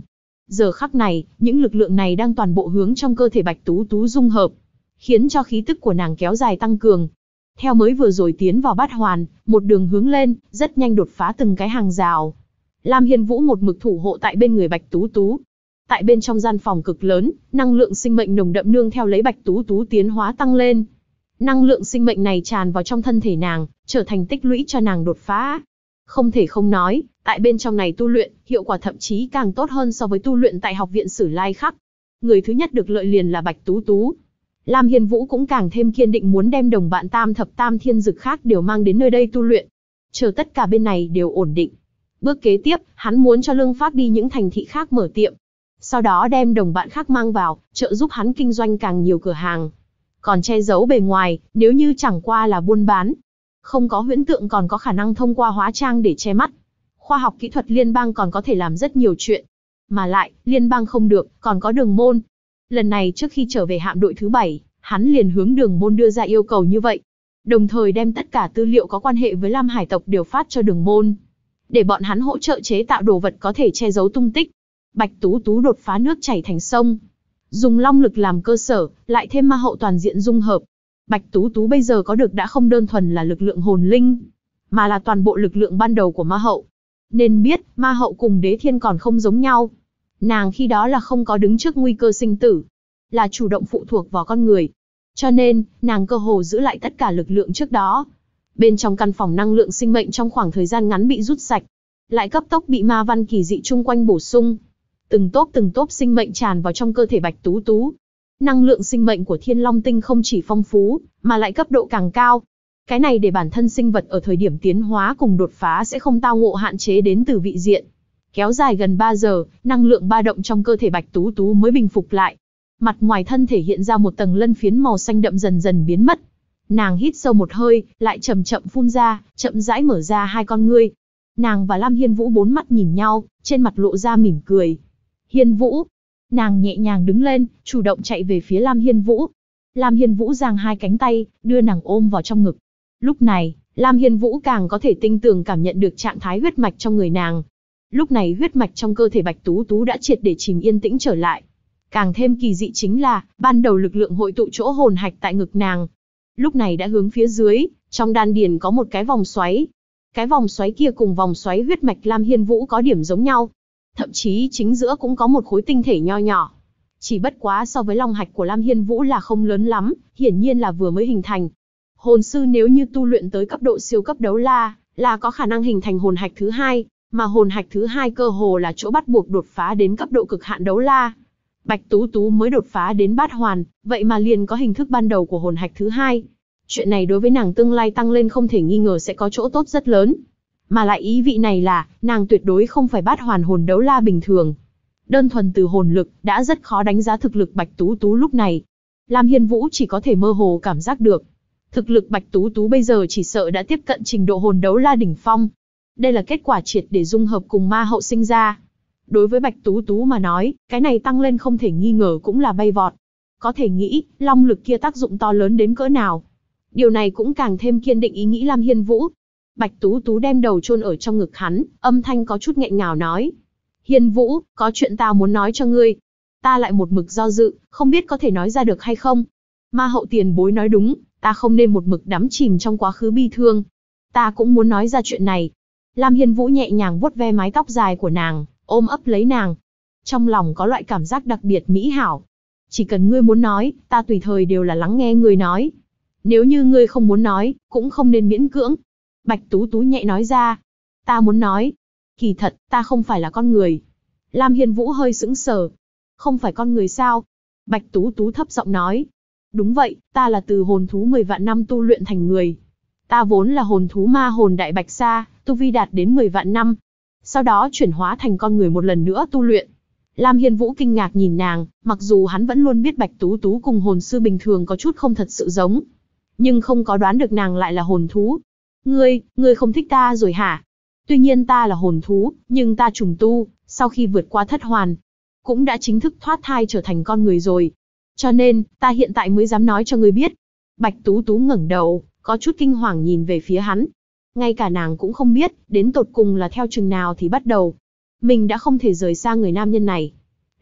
Giờ khắc này, những lực lượng này đang toàn bộ hướng trong cơ thể Bạch Tú Tú dung hợp, khiến cho khí tức của nàng kéo dài tăng cường. Theo mới vừa rồi tiến vào bát hoàn, một đường hướng lên, rất nhanh đột phá từng cái hàng rào. Lam Hiên Vũ một mực thủ hộ tại bên người Bạch Tú Tú. Tại bên trong gian phòng cực lớn, năng lượng sinh mệnh nồng đậm nương theo lấy Bạch Tú Tú tiến hóa tăng lên. Năng lượng sinh mệnh này tràn vào trong thân thể nàng, trở thành tích lũy cho nàng đột phá. Không thể không nói, tại bên trong này tu luyện, hiệu quả thậm chí càng tốt hơn so với tu luyện tại học viện Sử Lai Khắc. Người thứ nhất được lợi liền là Bạch Tú Tú. Lam Hiên Vũ cũng càng thêm kiên định muốn đem đồng bạn tam thập tam thiên dực khác đều mang đến nơi đây tu luyện. Chờ tất cả bên này đều ổn định. Bước kế tiếp, hắn muốn cho Lương Phác đi những thành thị khác mở tiệm. Sau đó đem đồng bạn khác mang vào, trợ giúp hắn kinh doanh càng nhiều cửa hàng. Còn che giấu bề ngoài, nếu như chẳng qua là buôn bán. Không có huyễn tượng còn có khả năng thông qua hóa trang để che mắt. Khoa học kỹ thuật liên bang còn có thể làm rất nhiều chuyện. Mà lại, liên bang không được, còn có Đường Môn. Lần này trước khi trở về hạm đội thứ 7, hắn liền hướng Đường Môn đưa ra yêu cầu như vậy. Đồng thời đem tất cả tư liệu có quan hệ với Lam Hải tộc đều phát cho Đường Môn. Để bọn hắn hỗ trợ chế tạo đồ vật có thể che giấu tung tích. Bạch Tú Tú đột phá nước chảy thành sông. Dùng long lực làm cơ sở, lại thêm ma hậu toàn diện dung hợp. Bạch Tú Tú bây giờ có được đã không đơn thuần là lực lượng hồn linh, mà là toàn bộ lực lượng ban đầu của ma hậu. Nên biết, ma hậu cùng đế thiên còn không giống nhau. Nàng khi đó là không có đứng trước nguy cơ sinh tử, là chủ động phụ thuộc vào con người. Cho nên, nàng cơ hồ giữ lại tất cả lực lượng trước đó. Bên trong căn phòng năng lượng sinh mệnh trong khoảng thời gian ngắn bị rút sạch, lại cấp tốc bị ma văn kỳ dị chung quanh bổ sung. Từng tốp sinh mệnh tràn vào trong cơ thể Bạch Tú Tú. Năng lượng sinh mệnh của Thiên Long Tinh không chỉ phong phú, mà lại cấp độ càng cao. Cái này để bản thân sinh vật ở thời điểm tiến hóa cùng đột phá sẽ không tao ngộ hạn chế đến từ vị diện. Kéo dài gần 3 giờ, năng lượng ba động trong cơ thể Bạch Tú Tú mới bình phục lại. Mặt ngoài thân thể hiện ra một tầng lân phiến màu xanh đậm dần dần biến mất. Nàng hít sâu một hơi, lại chậm chậm phun ra, chậm rãi mở ra hai con ngươi. Nàng và Lam Hiên Vũ bốn mắt nhìn nhau, trên mặt lộ ra mỉm cười. Hiên Vũ. Nàng nhẹ nhàng đứng lên, chủ động chạy về phía Lam Hiên Vũ. Lam Hiên Vũ giang hai cánh tay, đưa nàng ôm vào trong ngực. Lúc này, Lam Hiên Vũ càng có thể tinh tường cảm nhận được trạng thái huyết mạch trong người nàng. Lúc này huyết mạch trong cơ thể Bạch Tú Tú đã triệt để chìm yên tĩnh trở lại. Càng thêm kỳ dị chính là, ban đầu lực lượng hội tụ chỗ hồn hạch tại ngực nàng. Lúc này đã hướng phía dưới, trong đan điền có một cái vòng xoáy. Cái vòng xoáy kia cùng vòng xoáy huyết mạch Lam Hiên Vũ có điểm giống nhau. Thậm chí chính giữa cũng có một khối tinh thể nho nhỏ. Chỉ bất quá so với long hạch của Lam Hiên Vũ là không lớn lắm, hiển nhiên là vừa mới hình thành. Hồn sư nếu như tu luyện tới cấp độ siêu cấp đấu la, là có khả năng hình thành hồn hạch thứ hai, mà hồn hạch thứ hai cơ hồ là chỗ bắt buộc đột phá đến cấp độ cực hạn đấu la. Bạch Tú Tú mới đột phá đến bát hoàn, vậy mà liền có hình thức ban đầu của hồn hạch thứ hai. Chuyện này đối với nàng tương lai tăng lên không thể nghi ngờ sẽ có chỗ tốt rất lớn. Mà lại ý vị này là, nàng tuyệt đối không phải bát hoàn hồn đấu la bình thường. Đơn thuần từ hồn lực, đã rất khó đánh giá thực lực Bạch Tú Tú lúc này. Lam Hiên Vũ chỉ có thể mơ hồ cảm giác được. Thực lực Bạch Tú Tú bây giờ chỉ sợ đã tiếp cận trình độ hồn đấu la đỉnh phong. Đây là kết quả triệt để dung hợp cùng ma hậu sinh ra. Đối với Bạch Tú Tú mà nói, cái này tăng lên không thể nghi ngờ cũng là bay vọt. Có thể nghĩ, long lực kia tác dụng to lớn đến cỡ nào. Điều này cũng càng thêm kiên định ý nghĩ Lam Hiên Vũ. Bạch Tú Tú đem đầu chôn ở trong ngực hắn, âm thanh có chút nghẹn ngào nói. Hiên Vũ, có chuyện ta muốn nói cho ngươi. Ta lại một mực do dự, không biết có thể nói ra được hay không. Ma hậu tiền bối nói đúng, ta không nên một mực đắm chìm trong quá khứ bi thương. Ta cũng muốn nói ra chuyện này. Lam Hiên Vũ nhẹ nhàng vuốt ve mái tóc dài của nàng, ôm ấp lấy nàng. Trong lòng có loại cảm giác đặc biệt mỹ hảo. Chỉ cần ngươi muốn nói, ta tùy thời đều là lắng nghe ngươi nói. Nếu như ngươi không muốn nói, cũng không nên miễn cưỡng. Bạch Tú Tú nhẹ nói ra. Ta muốn nói. Kỳ thật, ta không phải là con người. Lam Hiên Vũ hơi sững sờ. Không phải con người sao? Bạch Tú Tú thấp giọng nói. Đúng vậy, ta là từ hồn thú 10 vạn năm tu luyện thành người. Ta vốn là hồn thú ma hồn đại bạch sa, tu vi đạt đến 10 vạn năm. Sau đó chuyển hóa thành con người một lần nữa tu luyện. Lam Hiên Vũ kinh ngạc nhìn nàng, mặc dù hắn vẫn luôn biết Bạch Tú Tú cùng hồn sư bình thường có chút không thật sự giống. Nhưng không có đoán được nàng lại là hồn thú. Ngươi không thích ta rồi hả? Tuy nhiên ta là hồn thú, nhưng ta trùng tu, sau khi vượt qua thất hoàn, cũng đã chính thức thoát thai trở thành con người rồi. Cho nên, ta hiện tại mới dám nói cho ngươi biết. Bạch Tú Tú ngẩng đầu, có chút kinh hoàng nhìn về phía hắn. Ngay cả nàng cũng không biết, đến tột cùng là theo chừng nào thì bắt đầu. Mình đã không thể rời xa người nam nhân này.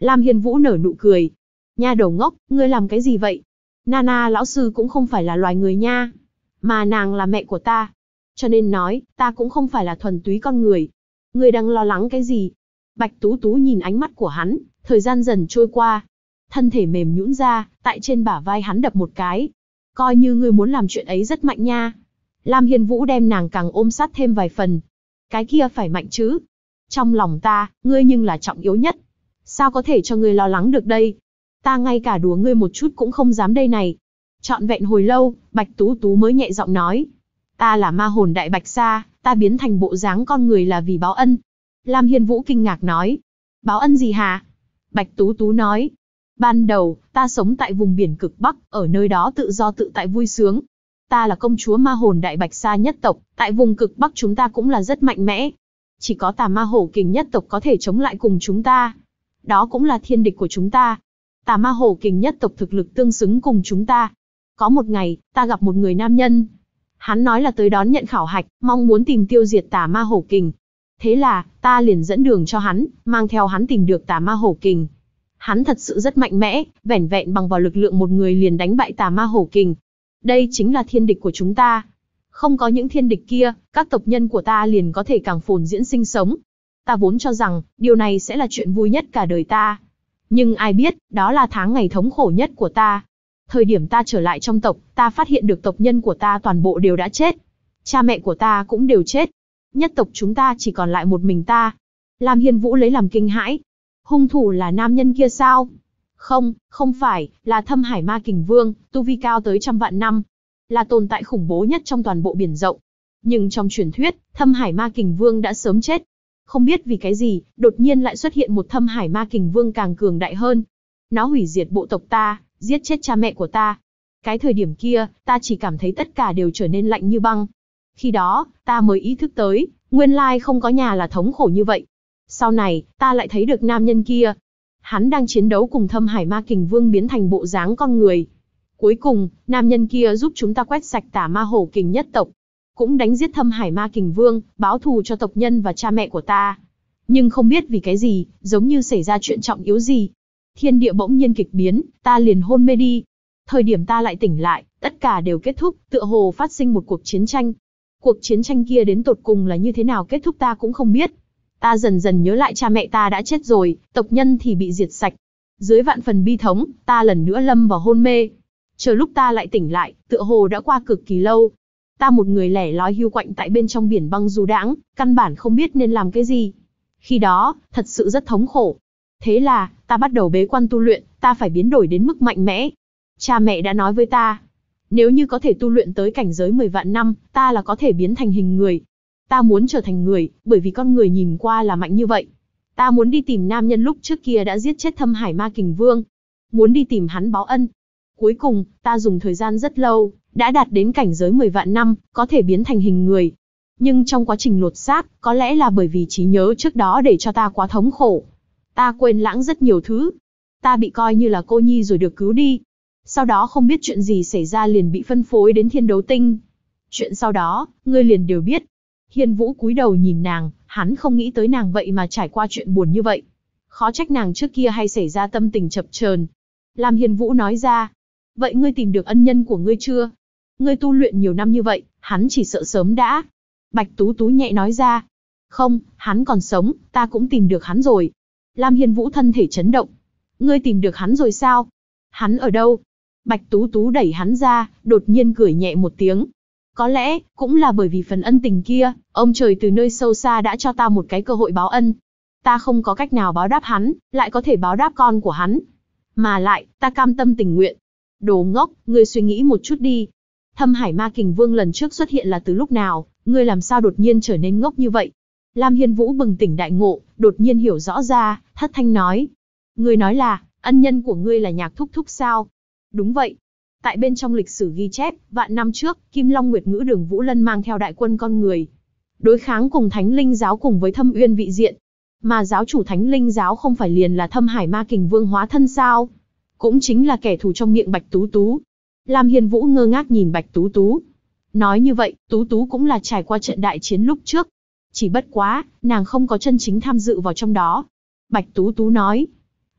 Lam Hiên Vũ nở nụ cười. Nha đầu ngốc, ngươi làm cái gì vậy? Nana lão sư cũng không phải là loài người nha. Mà nàng là mẹ của ta. Cho nên nói, ta cũng không phải là thuần túy con người. Ngươi đang lo lắng cái gì? Bạch Tú Tú nhìn ánh mắt của hắn, thời gian dần trôi qua. Thân thể mềm nhũn ra, tại trên bả vai hắn đập một cái. Coi như ngươi muốn làm chuyện ấy rất mạnh nha. Lam Hiên Vũ đem nàng càng ôm sát thêm vài phần. Cái kia phải mạnh chứ. Trong lòng ta, ngươi nhưng là trọng yếu nhất. Sao có thể cho ngươi lo lắng được đây? Ta ngay cả đùa ngươi một chút cũng không dám đây này. Trọn vẹn hồi lâu, Bạch Tú Tú mới nhẹ giọng nói. Ta là ma hồn đại bạch sa, ta biến thành bộ dáng con người là vì báo ân. Lam Hiên Vũ kinh ngạc nói. Báo ân gì hả? Bạch Tú Tú nói. Ban đầu, ta sống tại vùng biển cực Bắc, ở nơi đó tự do tự tại vui sướng. Ta là công chúa ma hồn đại bạch sa nhất tộc, tại vùng cực Bắc chúng ta cũng là rất mạnh mẽ. Chỉ có tà ma hổ kình nhất tộc có thể chống lại cùng chúng ta. Đó cũng là thiên địch của chúng ta. Tà ma hổ kình nhất tộc thực lực tương xứng cùng chúng ta. Có một ngày, ta gặp một người nam nhân. Hắn nói là tới đón nhận khảo hạch, mong muốn tìm tiêu diệt tà ma hổ kình. Thế là, ta liền dẫn đường cho hắn, mang theo hắn tìm được tà ma hổ kình. Hắn thật sự rất mạnh mẽ, vẻn vẹn bằng vào lực lượng một người liền đánh bại tà ma hổ kình. Đây chính là thiên địch của chúng ta. Không có những thiên địch kia, các tộc nhân của ta liền có thể càng phồn diễn sinh sống. Ta vốn cho rằng, điều này sẽ là chuyện vui nhất cả đời ta. Nhưng ai biết, đó là tháng ngày thống khổ nhất của ta. Thời điểm ta trở lại trong tộc, ta phát hiện được tộc nhân của ta toàn bộ đều đã chết. Cha mẹ của ta cũng đều chết. Nhất tộc chúng ta chỉ còn lại một mình ta. Lam Hiên Vũ lấy làm kinh hãi. Hung thủ là nam nhân kia sao? Không, không phải, là Thâm Hải Ma Kình Vương, tu vi cao tới 100 vạn năm. Là tồn tại khủng bố nhất trong toàn bộ biển rộng. Nhưng trong truyền thuyết, Thâm Hải Ma Kình Vương đã sớm chết. Không biết vì cái gì, đột nhiên lại xuất hiện một Thâm Hải Ma Kình Vương càng cường đại hơn. Nó hủy diệt bộ tộc ta, giết chết cha mẹ của ta. Cái thời điểm kia, ta chỉ cảm thấy tất cả đều trở nên lạnh như băng. Khi đó, ta mới ý thức tới, nguyên lai không có nhà là thống khổ như vậy. Sau này, ta lại thấy được nam nhân kia. Hắn đang chiến đấu cùng Thâm Hải Ma Kình Vương biến thành bộ dáng con người. Cuối cùng, nam nhân kia giúp chúng ta quét sạch tà ma hổ kình nhất tộc. Cũng đánh giết Thâm Hải Ma Kình Vương, báo thù cho tộc nhân và cha mẹ của ta. Nhưng không biết vì cái gì, giống như xảy ra chuyện trọng yếu gì. Thiên địa bỗng nhiên kịch biến, ta liền hôn mê đi. Thời điểm ta lại tỉnh lại, tất cả đều kết thúc, tựa hồ phát sinh một cuộc chiến tranh. Cuộc chiến tranh kia đến tột cùng là như thế nào kết thúc ta cũng không biết. Ta dần dần nhớ lại cha mẹ ta đã chết rồi, tộc nhân thì bị diệt sạch. Dưới vạn phần bi thống, ta lần nữa lâm vào hôn mê. Chờ lúc ta lại tỉnh lại, tựa hồ đã qua cực kỳ lâu. Ta một người lẻ loi hiu quạnh tại bên trong biển băng du đãng, căn bản không biết nên làm cái gì. Khi đó, thật sự rất thống khổ. Thế là, ta bắt đầu bế quan tu luyện, ta phải biến đổi đến mức mạnh mẽ. Cha mẹ đã nói với ta, nếu như có thể tu luyện tới cảnh giới 10 vạn năm, ta là có thể biến thành hình người. Ta muốn trở thành người, bởi vì con người nhìn qua là mạnh như vậy. Ta muốn đi tìm nam nhân lúc trước kia đã giết chết Thâm Hải Ma Kình Vương. Muốn đi tìm hắn báo ân. Cuối cùng, ta dùng thời gian rất lâu, đã đạt đến cảnh giới 10 vạn năm, có thể biến thành hình người. Nhưng trong quá trình lột xác, có lẽ là bởi vì trí nhớ trước đó để cho ta quá thống khổ. Ta quên lãng rất nhiều thứ. Ta bị coi như là cô nhi rồi được cứu đi. Sau đó không biết chuyện gì xảy ra liền bị phân phối đến Thiên Đấu Tinh. Chuyện sau đó, ngươi liền đều biết. Hiên Vũ cúi đầu nhìn nàng, hắn không nghĩ tới nàng vậy mà trải qua chuyện buồn như vậy. Khó trách nàng trước kia hay xảy ra tâm tình chập chờn. Lam Hiên Vũ nói ra, vậy ngươi tìm được ân nhân của ngươi chưa? Ngươi tu luyện nhiều năm như vậy, hắn chỉ sợ sớm đã. Bạch Tú Tú nhẹ nói ra, không, hắn còn sống, ta cũng tìm được hắn rồi. Lam Hiên Vũ thân thể chấn động. Ngươi tìm được hắn rồi sao? Hắn ở đâu? Bạch Tú Tú đẩy hắn ra, đột nhiên cười nhẹ một tiếng. Có lẽ, cũng là bởi vì phần ân tình kia, ông trời từ nơi sâu xa đã cho ta một cái cơ hội báo ân. Ta không có cách nào báo đáp hắn, lại có thể báo đáp con của hắn. Mà lại, ta cam tâm tình nguyện. Đồ ngốc, ngươi suy nghĩ một chút đi. Thâm Hải Ma Kình Vương lần trước xuất hiện là từ lúc nào, ngươi làm sao đột nhiên trở nên ngốc như vậy? Lam Hiên Vũ bừng tỉnh đại ngộ, đột nhiên hiểu rõ ra, thất thanh nói. Ngươi nói là, ân nhân của ngươi là Nhạc Thúc Thúc sao? Đúng vậy. Tại bên trong lịch sử ghi chép, vạn năm trước, Kim Long Nguyệt Ngữ Đường Vũ Lân mang theo đại quân con người, đối kháng cùng Thánh Linh Giáo cùng với Thâm Uyên vị diện. Mà giáo chủ Thánh Linh Giáo không phải liền là Thâm Hải Ma Kình Vương hóa thân sao? Cũng chính là kẻ thù trong miệng Bạch Tú Tú. Lam Hiên Vũ ngơ ngác nhìn Bạch Tú Tú. Nói như vậy, Tú Tú cũng là trải qua trận đại chiến lúc trước. Chỉ bất quá, nàng không có chân chính tham dự vào trong đó. Bạch Tú Tú nói.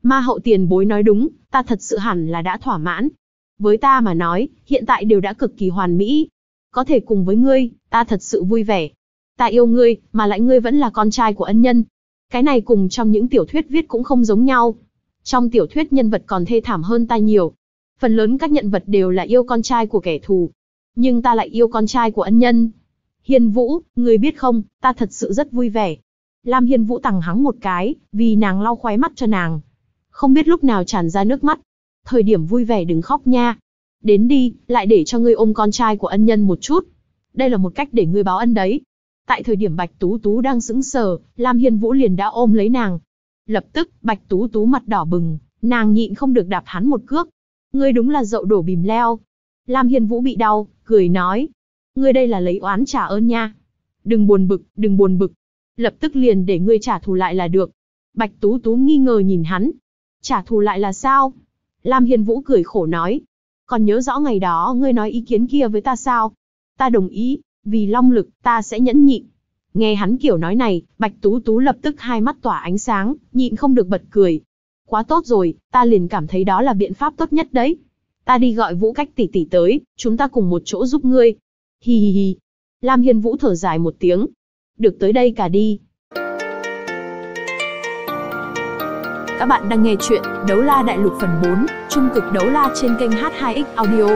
Ma hậu tiền bối nói đúng, ta thật sự hẳn là đã thỏa mãn. Với ta mà nói, hiện tại đều đã cực kỳ hoàn mỹ. Có thể cùng với ngươi, ta thật sự vui vẻ. Ta yêu ngươi, mà lại ngươi vẫn là con trai của ân nhân. Cái này cùng trong những tiểu thuyết viết cũng không giống nhau. Trong tiểu thuyết nhân vật còn thê thảm hơn ta nhiều. Phần lớn các nhân vật đều là yêu con trai của kẻ thù. Nhưng ta lại yêu con trai của ân nhân. Hiên Vũ, ngươi biết không, ta thật sự rất vui vẻ. Lam Hiên Vũ tằng hắng một cái, vì nàng lau khóe mắt cho nàng. Không biết lúc nào tràn ra nước mắt. Thời điểm vui vẻ đừng khóc nha. Đến đi, lại để cho ngươi ôm con trai của ân nhân một chút. Đây là một cách để ngươi báo ân đấy. Tại thời điểm Bạch Tú Tú đang sững sờ, Lam Hiên Vũ liền đã ôm lấy nàng. Lập tức, Bạch Tú Tú mặt đỏ bừng, nàng nhịn không được đạp hắn một cước. Ngươi đúng là dậu đổ bìm leo. Lam Hiên Vũ bị đau, cười nói. Ngươi đây là lấy oán trả ơn nha. Đừng buồn bực, đừng buồn bực. Lập tức liền để ngươi trả thù lại là được. Bạch Tú Tú nghi ngờ nhìn hắn. Trả thù lại là sao? Lam Hiên Vũ cười khổ nói. Còn nhớ rõ ngày đó ngươi nói ý kiến kia với ta sao? Ta đồng ý, vì long lực, ta sẽ nhẫn nhịn. Nghe hắn kiểu nói này, Bạch Tú Tú lập tức hai mắt tỏa ánh sáng, nhịn không được bật cười. Quá tốt rồi, ta liền cảm thấy đó là biện pháp tốt nhất đấy. Ta đi gọi Vũ Cách tỷ tỷ tới, chúng ta cùng một chỗ giúp ngươi. Hi hi hi. Lam Hiên Vũ thở dài một tiếng. Được tới đây cả đi. Các bạn đang nghe chuyện Đấu La Đại Lục phần 4, Trung cực đấu la trên kênh H2X Audio.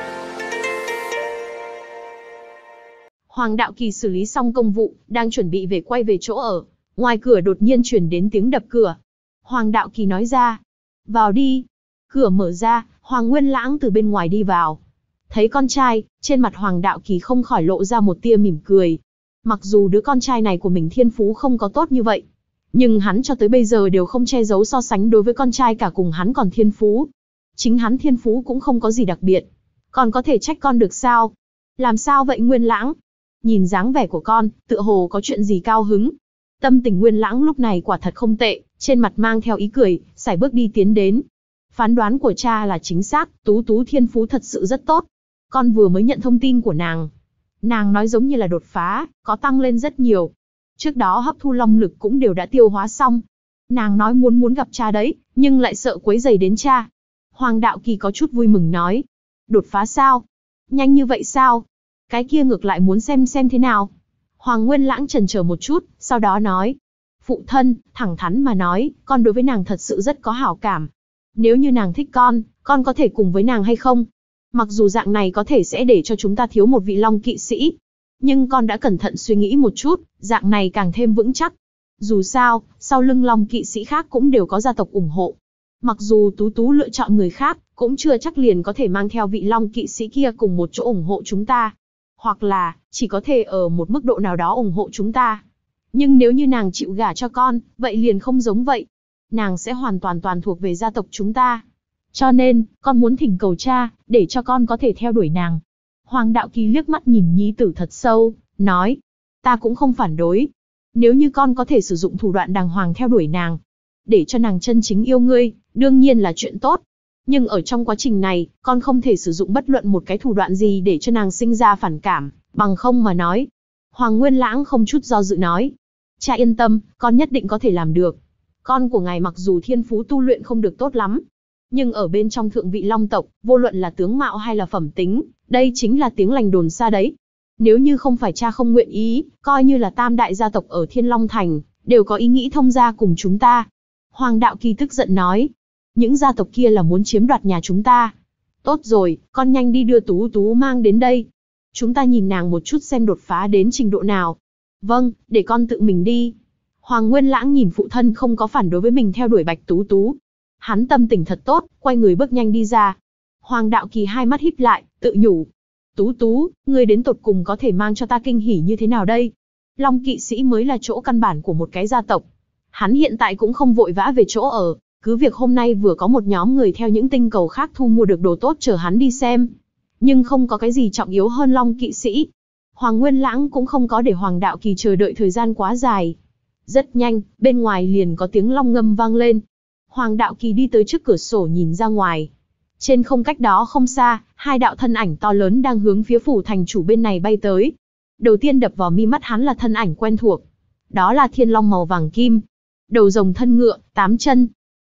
Hoàng Đạo Kỳ xử lý xong công vụ, đang chuẩn bị quay về chỗ ở. Ngoài cửa đột nhiên truyền đến tiếng đập cửa. Hoàng Đạo Kỳ nói ra. Vào đi. Cửa mở ra, Hoàng Nguyên Lãng từ bên ngoài đi vào. Thấy con trai, trên mặt Hoàng Đạo Kỳ không khỏi lộ ra một tia mỉm cười. Mặc dù đứa con trai này của mình thiên phú không có tốt như vậy, nhưng hắn cho tới bây giờ đều không che giấu so sánh đối với con trai cả cùng hắn còn thiên phú. Chính hắn thiên phú cũng không có gì đặc biệt. Còn có thể trách con được sao? Làm sao vậy Nguyên Lãng? Nhìn dáng vẻ của con, tựa hồ có chuyện gì cao hứng. Tâm tình Nguyên Lãng lúc này quả thật không tệ, trên mặt mang theo ý cười, sải bước đi tiến đến. Phán đoán của cha là chính xác, Tú Tú thiên phú thật sự rất tốt. Con vừa mới nhận thông tin của nàng. Nàng nói giống như là đột phá, có tăng lên rất nhiều. Trước đó hấp thu long lực cũng đều đã tiêu hóa xong. Nàng nói muốn gặp cha đấy, nhưng lại sợ quấy rầy đến cha. Hoàng Đạo Kỳ có chút vui mừng nói. Đột phá sao? Nhanh như vậy sao? Cái kia ngược lại muốn xem thế nào. Hoàng Nguyên Lãng chần chờ một chút, sau đó nói. Phụ thân, thẳng thắn mà nói, con đối với nàng thật sự rất có hảo cảm. Nếu như nàng thích con có thể cùng với nàng hay không? Mặc dù dạng này có thể sẽ để cho chúng ta thiếu một vị long kỵ sĩ. Nhưng con đã cẩn thận suy nghĩ một chút, dạng này càng thêm vững chắc. Dù sao, sau lưng long kỵ sĩ khác cũng đều có gia tộc ủng hộ. Mặc dù Tú Tú lựa chọn người khác, cũng chưa chắc liền có thể mang theo vị long kỵ sĩ kia cùng một chỗ ủng hộ chúng ta. Hoặc là, chỉ có thể ở một mức độ nào đó ủng hộ chúng ta. Nhưng nếu như nàng chịu gả cho con, vậy liền không giống vậy. Nàng sẽ hoàn toàn thuộc về gia tộc chúng ta. Cho nên, con muốn thỉnh cầu cha, để cho con có thể theo đuổi nàng. Hoàng Đạo Kỳ liếc mắt nhìn nhi tử thật sâu, nói. Ta cũng không phản đối. Nếu như con có thể sử dụng thủ đoạn đàng hoàng theo đuổi nàng, để cho nàng chân chính yêu ngươi, đương nhiên là chuyện tốt. Nhưng ở trong quá trình này, con không thể sử dụng bất luận một cái thủ đoạn gì để cho nàng sinh ra phản cảm, bằng không mà nói. Hoàng Nguyên Lãng không chút do dự nói. Cha yên tâm, con nhất định có thể làm được. Con của ngài mặc dù thiên phú tu luyện không được tốt lắm, nhưng ở bên trong thượng vị long tộc, vô luận là tướng mạo hay là phẩm tính, đây chính là tiếng lành đồn xa đấy. Nếu như không phải cha không nguyện ý, coi như là tam đại gia tộc ở Thiên Long Thành, đều có ý nghĩ thông gia cùng chúng ta. Hoàng Đạo Kỳ tức giận nói. Những gia tộc kia là muốn chiếm đoạt nhà chúng ta. Tốt rồi, con nhanh đi đưa Tú Tú mang đến đây. Chúng ta nhìn nàng một chút xem đột phá đến trình độ nào. Vâng, để con tự mình đi. Hoàng Nguyên Lãng nhìn phụ thân không có phản đối với mình theo đuổi Bạch Tú Tú. Hắn tâm tình thật tốt, quay người bước nhanh đi ra. Hoàng Đạo Kỳ hai mắt híp lại, tự nhủ. Tú Tú, ngươi đến tột cùng có thể mang cho ta kinh hỉ như thế nào đây? Long kỵ sĩ mới là chỗ căn bản của một cái gia tộc. Hắn hiện tại cũng không vội vã về chỗ ở, cứ việc hôm nay vừa có một nhóm người theo những tinh cầu khác thu mua được đồ tốt chờ hắn đi xem. Nhưng không có cái gì trọng yếu hơn Long kỵ sĩ. Hoàng Nguyên Lãng cũng không có để Hoàng Đạo Kỳ chờ đợi thời gian quá dài. Rất nhanh, bên ngoài liền có tiếng long ngâm vang lên. Hoàng Đạo Kỳ đi tới trước cửa sổ nhìn ra ngoài. Trên không cách đó không xa, hai đạo thân ảnh to lớn đang hướng phía phủ thành chủ bên này bay tới. Đầu tiên đập vào mi mắt hắn là thân ảnh quen thuộc. Đó là thiên long màu vàng kim. Đầu rồng thân ngựa, 8 chân.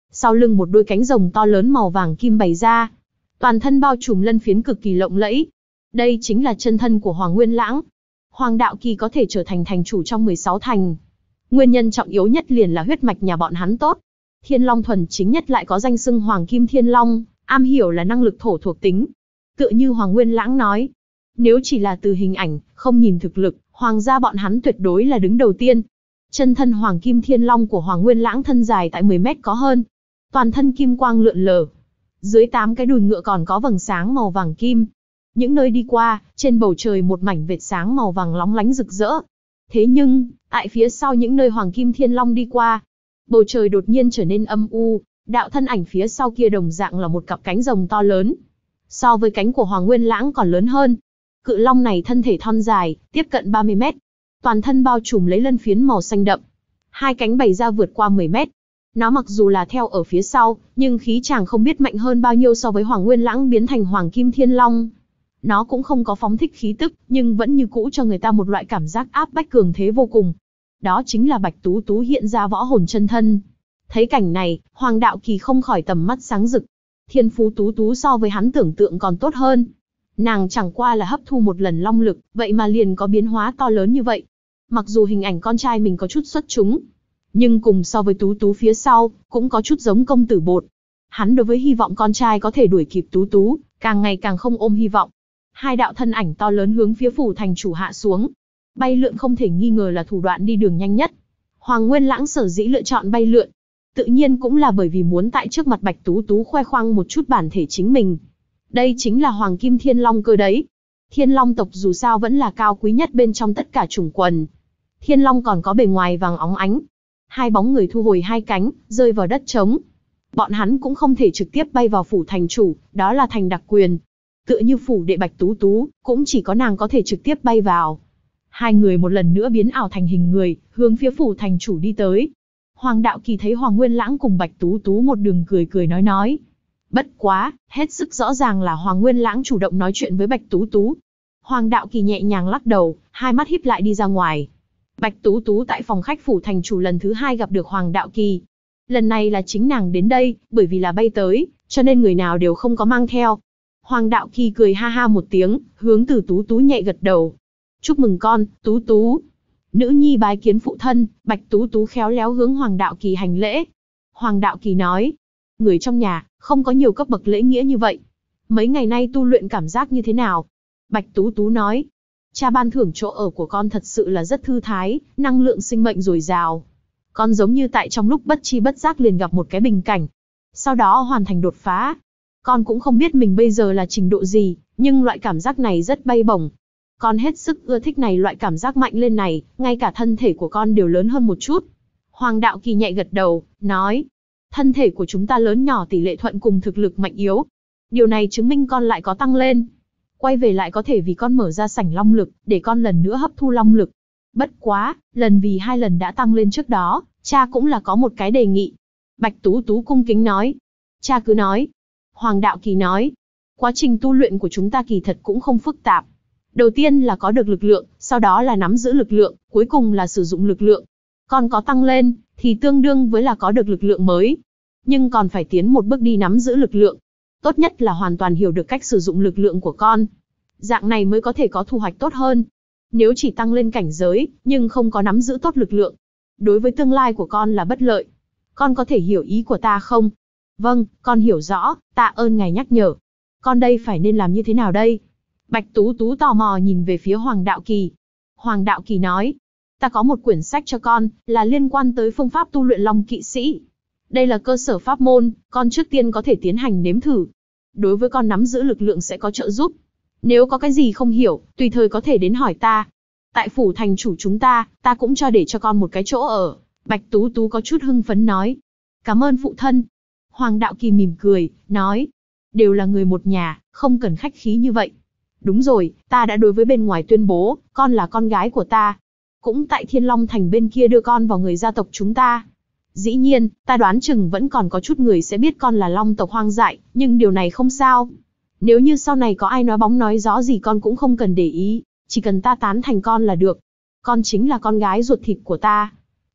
Sau lưng một đôi cánh rồng to lớn màu vàng kim bày ra. Toàn thân bao trùm lân phiến cực kỳ lộng lẫy. Đây chính là chân thân của Hoàng Nguyên Lãng. Hoàng Đạo Kỳ có thể trở thành thành chủ trong 16 thành. Nguyên nhân trọng yếu nhất liền là huyết mạch nhà bọn hắn tốt. Thiên Long thuần chính nhất lại có danh xưng Hoàng Kim Thiên Long, am hiểu là năng lực thổ thuộc tính. Tựa như Hoàng Nguyên Lãng nói, nếu chỉ là từ hình ảnh, không nhìn thực lực, hoàng gia bọn hắn tuyệt đối là đứng đầu tiên. Chân thân Hoàng Kim Thiên Long của Hoàng Nguyên Lãng thân dài tại 10 mét có hơn. Toàn thân kim quang lượn lờ. Dưới 8 cái đùi ngựa còn có vầng sáng màu vàng kim. Những nơi đi qua, trên bầu trời một mảnh vệt sáng màu vàng lóng lánh rực rỡ. Thế nhưng, tại phía sau những nơi Hoàng Kim Thiên Long đi qua, bầu trời đột nhiên trở nên âm u, đạo thân ảnh phía sau kia đồng dạng là một cặp cánh rồng to lớn. So với cánh của Hoàng Nguyên Lãng còn lớn hơn. Cự long này thân thể thon dài, tiếp cận 30 mét. Toàn thân bao trùm lấy lân phiến màu xanh đậm. Hai cánh bày ra vượt qua 10 mét. Nó mặc dù là theo ở phía sau, nhưng khí chàng không biết mạnh hơn bao nhiêu so với Hoàng Nguyên Lãng biến thành Hoàng Kim Thiên Long. Nó cũng không có phóng thích khí tức, nhưng vẫn như cũ cho người ta một loại cảm giác áp bách cường thế vô cùng. Đó chính là Bạch Tú Tú hiện ra võ hồn chân thân. Thấy cảnh này, Hoàng Đạo Kỳ không khỏi tầm mắt sáng rực. Thiên phú Tú Tú so với hắn tưởng tượng còn tốt hơn. Nàng chẳng qua là hấp thu một lần long lực, vậy mà liền có biến hóa to lớn như vậy. Mặc dù hình ảnh con trai mình có chút xuất chúng, nhưng cùng so với Tú Tú phía sau, cũng có chút giống công tử bột. Hắn đối với hy vọng con trai có thể đuổi kịp Tú Tú, càng ngày càng không ôm hy vọng. Hai đạo thân ảnh to lớn hướng phía phủ thành chủ hạ xuống. Bay lượn không thể nghi ngờ là thủ đoạn đi đường nhanh nhất. Hoàng Nguyên Lãng sở dĩ lựa chọn bay lượn, tự nhiên cũng là bởi vì muốn tại trước mặt Bạch Tú Tú khoe khoang một chút bản thể chính mình. Đây chính là Hoàng Kim Thiên Long cơ đấy. Thiên Long tộc dù sao vẫn là cao quý nhất bên trong tất cả chủng quần. Thiên Long còn có bề ngoài vàng óng ánh. Hai bóng người thu hồi hai cánh, rơi vào đất trống. Bọn hắn cũng không thể trực tiếp bay vào phủ thành chủ, đó là thành đặc quyền. Tựa như phủ đệ Bạch Tú Tú, cũng chỉ có nàng có thể trực tiếp bay vào. Hai người một lần nữa biến ảo thành hình người, hướng phía phủ thành chủ đi tới. Hoàng Đạo Kỳ thấy Hoàng Nguyên Lãng cùng Bạch Tú Tú một đường cười cười nói. Bất quá, hết sức rõ ràng là Hoàng Nguyên Lãng chủ động nói chuyện với Bạch Tú Tú. Hoàng Đạo Kỳ nhẹ nhàng lắc đầu, hai mắt híp lại đi ra ngoài. Bạch Tú Tú tại phòng khách phủ thành chủ lần thứ 2 gặp được Hoàng Đạo Kỳ. Lần này là chính nàng đến đây, bởi vì là bay tới, cho nên người nào đều không có mang theo. Hoàng Đạo Kỳ cười ha ha một tiếng, hướng từ Tú Tú nhẹ gật đầu. Chúc mừng con, Tú Tú. Nữ nhi bái kiến phụ thân. Bạch Tú Tú khéo léo hướng Hoàng Đạo Kỳ hành lễ. Hoàng Đạo Kỳ nói, người trong nhà, không có nhiều cấp bậc lễ nghĩa như vậy. Mấy ngày nay tu luyện cảm giác như thế nào? Bạch Tú Tú nói, cha ban thưởng chỗ ở của con thật sự là rất thư thái, năng lượng sinh mệnh dồi dào. Con giống như tại trong lúc bất chi bất giác liền gặp một cái bình cảnh. Sau đó hoàn thành đột phá. Con cũng không biết mình bây giờ là trình độ gì, nhưng loại cảm giác này rất bay bổng. Con hết sức ưa thích này, loại cảm giác mạnh lên này, ngay cả thân thể của con đều lớn hơn một chút. Hoàng Đạo Kỳ nhẹ gật đầu, nói, thân thể của chúng ta lớn nhỏ tỷ lệ thuận cùng thực lực mạnh yếu. Điều này chứng minh con lại có tăng lên. Quay về lại có thể vì con mở ra sảnh long lực, để con lần nữa hấp thu long lực. Bất quá, lần vì 2 lần đã tăng lên trước đó, cha cũng là có một cái đề nghị. Bạch Tú Tú cung kính nói. Cha cứ nói. Hoàng Đạo Kỳ nói. Quá trình tu luyện của chúng ta kỳ thật cũng không phức tạp. Đầu tiên là có được lực lượng, sau đó là nắm giữ lực lượng, cuối cùng là sử dụng lực lượng. Con có tăng lên, thì tương đương với là có được lực lượng mới. Nhưng còn phải tiến một bước đi nắm giữ lực lượng. Tốt nhất là hoàn toàn hiểu được cách sử dụng lực lượng của con. Dạng này mới có thể có thu hoạch tốt hơn. Nếu chỉ tăng lên cảnh giới, nhưng không có nắm giữ tốt lực lượng, đối với tương lai của con là bất lợi. Con có thể hiểu ý của ta không? Vâng, con hiểu rõ, tạ ơn ngài nhắc nhở. Con đây phải nên làm như thế nào đây? Bạch Tú Tú tò mò nhìn về phía Hoàng Đạo Kỳ. Hoàng Đạo Kỳ nói, ta có một quyển sách cho con, là liên quan tới phương pháp tu luyện Long Kỵ Sĩ. Đây là cơ sở pháp môn, con trước tiên có thể tiến hành nếm thử. Đối với con nắm giữ lực lượng sẽ có trợ giúp. Nếu có cái gì không hiểu, tùy thời có thể đến hỏi ta. Tại phủ thành chủ chúng ta cũng cho để cho con một cái chỗ ở. Bạch Tú Tú có chút hưng phấn nói. Cảm ơn phụ thân. Hoàng Đạo Kỳ mỉm cười, nói. Đều là người một nhà, không cần khách khí như vậy. Đúng rồi, ta đã đối với bên ngoài tuyên bố, con là con gái của ta. Cũng tại Thiên Long Thành bên kia đưa con vào người gia tộc chúng ta. Dĩ nhiên, ta đoán chừng vẫn còn có chút người sẽ biết con là Long tộc hoang dại, nhưng điều này không sao. Nếu như sau này có ai nói bóng nói gió gì con cũng không cần để ý, chỉ cần ta tán thành con là được. Con chính là con gái ruột thịt của ta.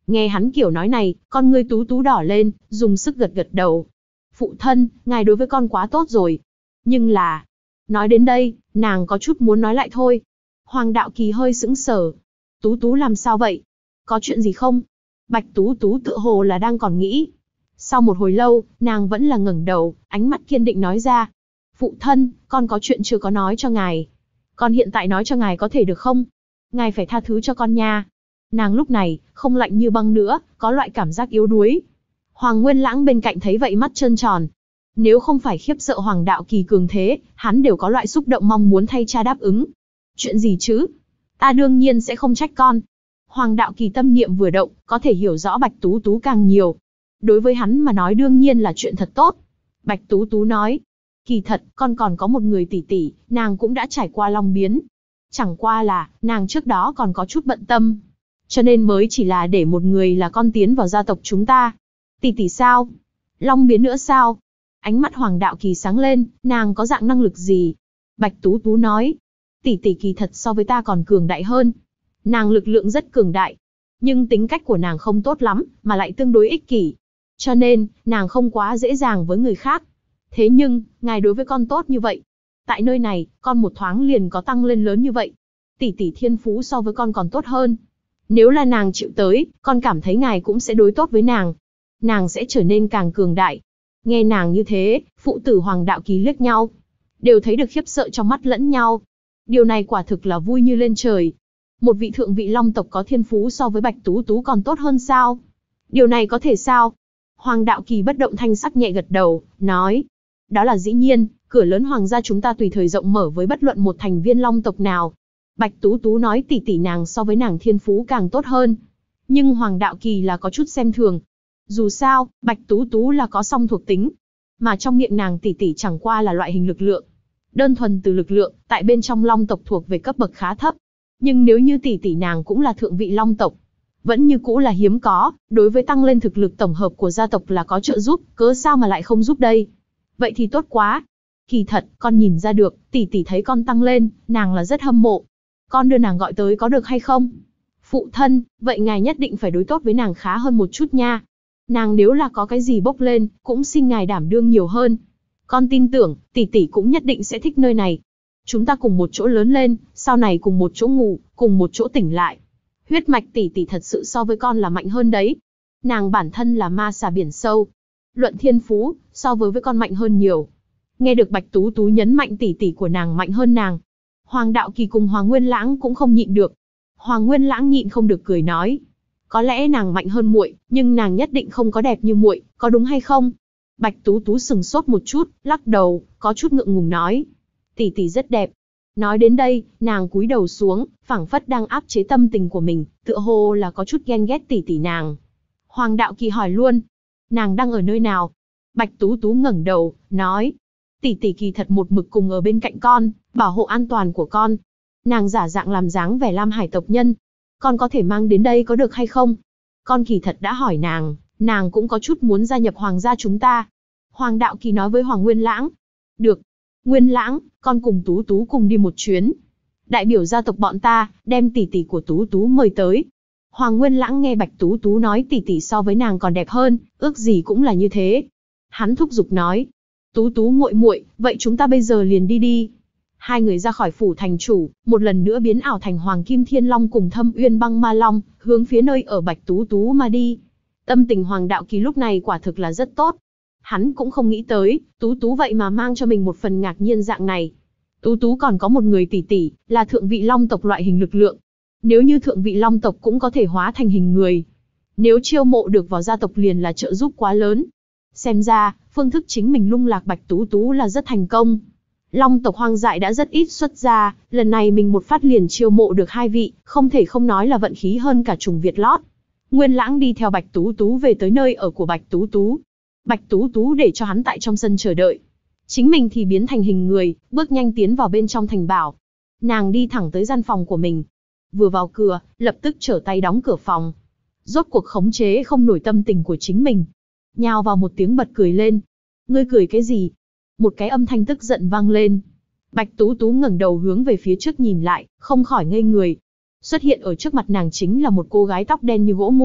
Nghe hắn kiểu nói này, con ngươi Tú Tú đỏ lên, dùng sức gật gật đầu. Phụ thân, ngài đối với con quá tốt rồi. Nhưng là... Nói đến đây, nàng có chút muốn nói lại thôi. Hoàng Đạo Kỳ hơi sững sờ. Tú Tú làm sao vậy? Có chuyện gì không? Bạch Tú Tú tựa hồ là đang còn nghĩ. Sau một hồi lâu, nàng vẫn là ngẩng đầu, ánh mắt kiên định nói ra. Phụ thân, con có chuyện chưa có nói cho ngài. Con hiện tại nói cho ngài có thể được không? Ngài phải tha thứ cho con nha. Nàng lúc này, không lạnh như băng nữa, có loại cảm giác yếu đuối. Hoàng Nguyên Lãng bên cạnh thấy vậy mắt trơn tròn. Nếu không phải khiếp sợ Hoàng Đạo Kỳ cường thế, hắn đều có loại xúc động mong muốn thay cha đáp ứng. Chuyện gì chứ? Ta đương nhiên sẽ không trách con. Hoàng Đạo Kỳ tâm niệm vừa động, có thể hiểu rõ Bạch Tú Tú càng nhiều. Đối với hắn mà nói đương nhiên là chuyện thật tốt. Bạch Tú Tú nói, kỳ thật, con còn có một người tỷ tỷ, nàng cũng đã trải qua long biến. Chẳng qua là, nàng trước đó còn có chút bận tâm. Cho nên mới chỉ là để một người là con tiến vào gia tộc chúng ta. Tỷ tỷ sao? Long biến nữa sao? Ánh mắt Hoàng Đạo Kỳ sáng lên, nàng có dạng năng lực gì? Bạch Tú Tú nói, tỷ tỷ kỳ thật so với ta còn cường đại hơn. Nàng lực lượng rất cường đại. Nhưng tính cách của nàng không tốt lắm, mà lại tương đối ích kỷ. Cho nên, nàng không quá dễ dàng với người khác. Thế nhưng, ngài đối với con tốt như vậy. Tại nơi này, con một thoáng liền có tăng lên lớn như vậy. Tỷ tỷ thiên phú so với con còn tốt hơn. Nếu là nàng chịu tới, con cảm thấy ngài cũng sẽ đối tốt với nàng. Nàng sẽ trở nên càng cường đại. Nghe nàng như thế, phụ tử Hoàng Đạo Kỳ liếc nhau. Đều thấy được khiếp sợ trong mắt lẫn nhau. Điều này quả thực là vui như lên trời. Một vị thượng vị long tộc có thiên phú so với Bạch Tú Tú còn tốt hơn sao? Điều này có thể sao? Hoàng Đạo Kỳ bất động thanh sắc nhẹ gật đầu, nói. Đó là dĩ nhiên, cửa lớn hoàng gia chúng ta tùy thời rộng mở với bất luận một thành viên long tộc nào. Bạch Tú Tú nói tỷ tỷ nàng so với nàng thiên phú càng tốt hơn. Nhưng Hoàng Đạo Kỳ là có chút xem thường. Dù sao, Bạch Tú Tú là có song thuộc tính. Mà trong miệng nàng tỷ tỷ chẳng qua là loại hình lực lượng. Đơn thuần từ lực lượng, tại bên trong long tộc thuộc về cấp bậc khá thấp. Nhưng nếu như tỷ tỷ nàng cũng là thượng vị long tộc, vẫn như cũ là hiếm có, đối với tăng lên thực lực tổng hợp của gia tộc là có trợ giúp, cớ sao mà lại không giúp đây? Vậy thì tốt quá. Kỳ thật, con nhìn ra được, tỷ tỷ thấy con tăng lên, nàng là rất hâm mộ. Con đưa nàng gọi tới có được hay không? Phụ thân, vậy ngài nhất định phải đối tốt với nàng khá hơn một chút nha. Nàng nếu là có cái gì bốc lên, cũng xin ngài đảm đương nhiều hơn. Con tin tưởng, tỷ tỷ cũng nhất định sẽ thích nơi này. Chúng ta cùng một chỗ lớn lên, sau này cùng một chỗ ngủ, cùng một chỗ tỉnh lại. Huyết mạch tỷ tỷ thật sự so với con là mạnh hơn đấy. Nàng bản thân là ma xà biển sâu. Luận thiên phú, so với con mạnh hơn nhiều. Nghe được Bạch Tú Tú nhấn mạnh tỷ tỷ của nàng mạnh hơn nàng. Hoàng Đạo Kỳ cùng Hoàng Nguyên Lãng cũng không nhịn được. Hoàng Nguyên Lãng nhịn không được cười nói. Có lẽ nàng mạnh hơn muội, nhưng nàng nhất định không có đẹp như muội, có đúng hay không? Bạch Tú Tú sừng sốt một chút, lắc đầu, có chút ngượng ngùng nói. Tỷ tỷ rất đẹp. Nói đến đây, nàng cúi đầu xuống, phảng phất đang áp chế tâm tình của mình, tựa hồ là có chút ghen ghét tỷ tỷ nàng. Hoàng Đạo Kỳ hỏi luôn. Nàng đang ở nơi nào? Bạch Tú Tú ngẩng đầu, nói. Tỷ tỷ kỳ thật một mực cùng ở bên cạnh con, bảo hộ an toàn của con. Nàng giả dạng làm dáng vẻ Lam Hải tộc nhân. Con có thể mang đến đây có được hay không? Con kỳ thật đã hỏi nàng cũng có chút muốn gia nhập hoàng gia chúng ta. Hoàng Đạo Kỳ nói với Hoàng Nguyên Lãng. Được. Nguyên Lãng, con cùng Tú Tú cùng đi một chuyến. Đại biểu gia tộc bọn ta, đem tỷ tỷ của Tú Tú mời tới. Hoàng Nguyên Lãng nghe Bạch Tú Tú nói tỷ tỷ so với nàng còn đẹp hơn, ước gì cũng là như thế. Hắn thúc giục nói. Tú Tú muội muội, vậy chúng ta bây giờ liền đi đi. Hai người ra khỏi phủ thành chủ, một lần nữa biến ảo thành Hoàng Kim Thiên Long cùng Thâm Uyên Băng Ma Long, hướng phía nơi ở Bạch Tú Tú mà đi. Tâm tình Hoàng Đạo Kỳ lúc này quả thực là rất tốt. Hắn cũng không nghĩ tới, Tú Tú vậy mà mang cho mình một phần ngạc nhiên dạng này. Tú Tú còn có một người tỷ tỷ, là thượng vị long tộc loại hình lực lượng. Nếu như thượng vị long tộc cũng có thể hóa thành hình người. Nếu chiêu mộ được vào gia tộc liền là trợ giúp quá lớn. Xem ra, phương thức chính mình lung lạc Bạch Tú Tú là rất thành công. Long tộc hoang dại đã rất ít xuất ra, lần này mình một phát liền chiêu mộ được hai vị, không thể không nói là vận khí hơn cả trùng Việt lót. Nguyên Lãng đi theo Bạch Tú Tú về tới nơi ở của Bạch Tú Tú. Bạch Tú Tú để cho hắn tại trong sân chờ đợi. Chính mình thì biến thành hình người, bước nhanh tiến vào bên trong thành bảo. Nàng đi thẳng tới gian phòng của mình. Vừa vào cửa, lập tức trở tay đóng cửa phòng. Rốt cuộc khống chế không nổi tâm tình của chính mình. Nhào vào một tiếng bật cười lên. Ngươi cười cái gì? Một cái âm thanh tức giận vang lên. Bạch Tú Tú ngẩng đầu hướng về phía trước nhìn lại, không khỏi ngây người. Xuất hiện ở trước mặt nàng chính là một cô gái tóc đen như gỗ mun,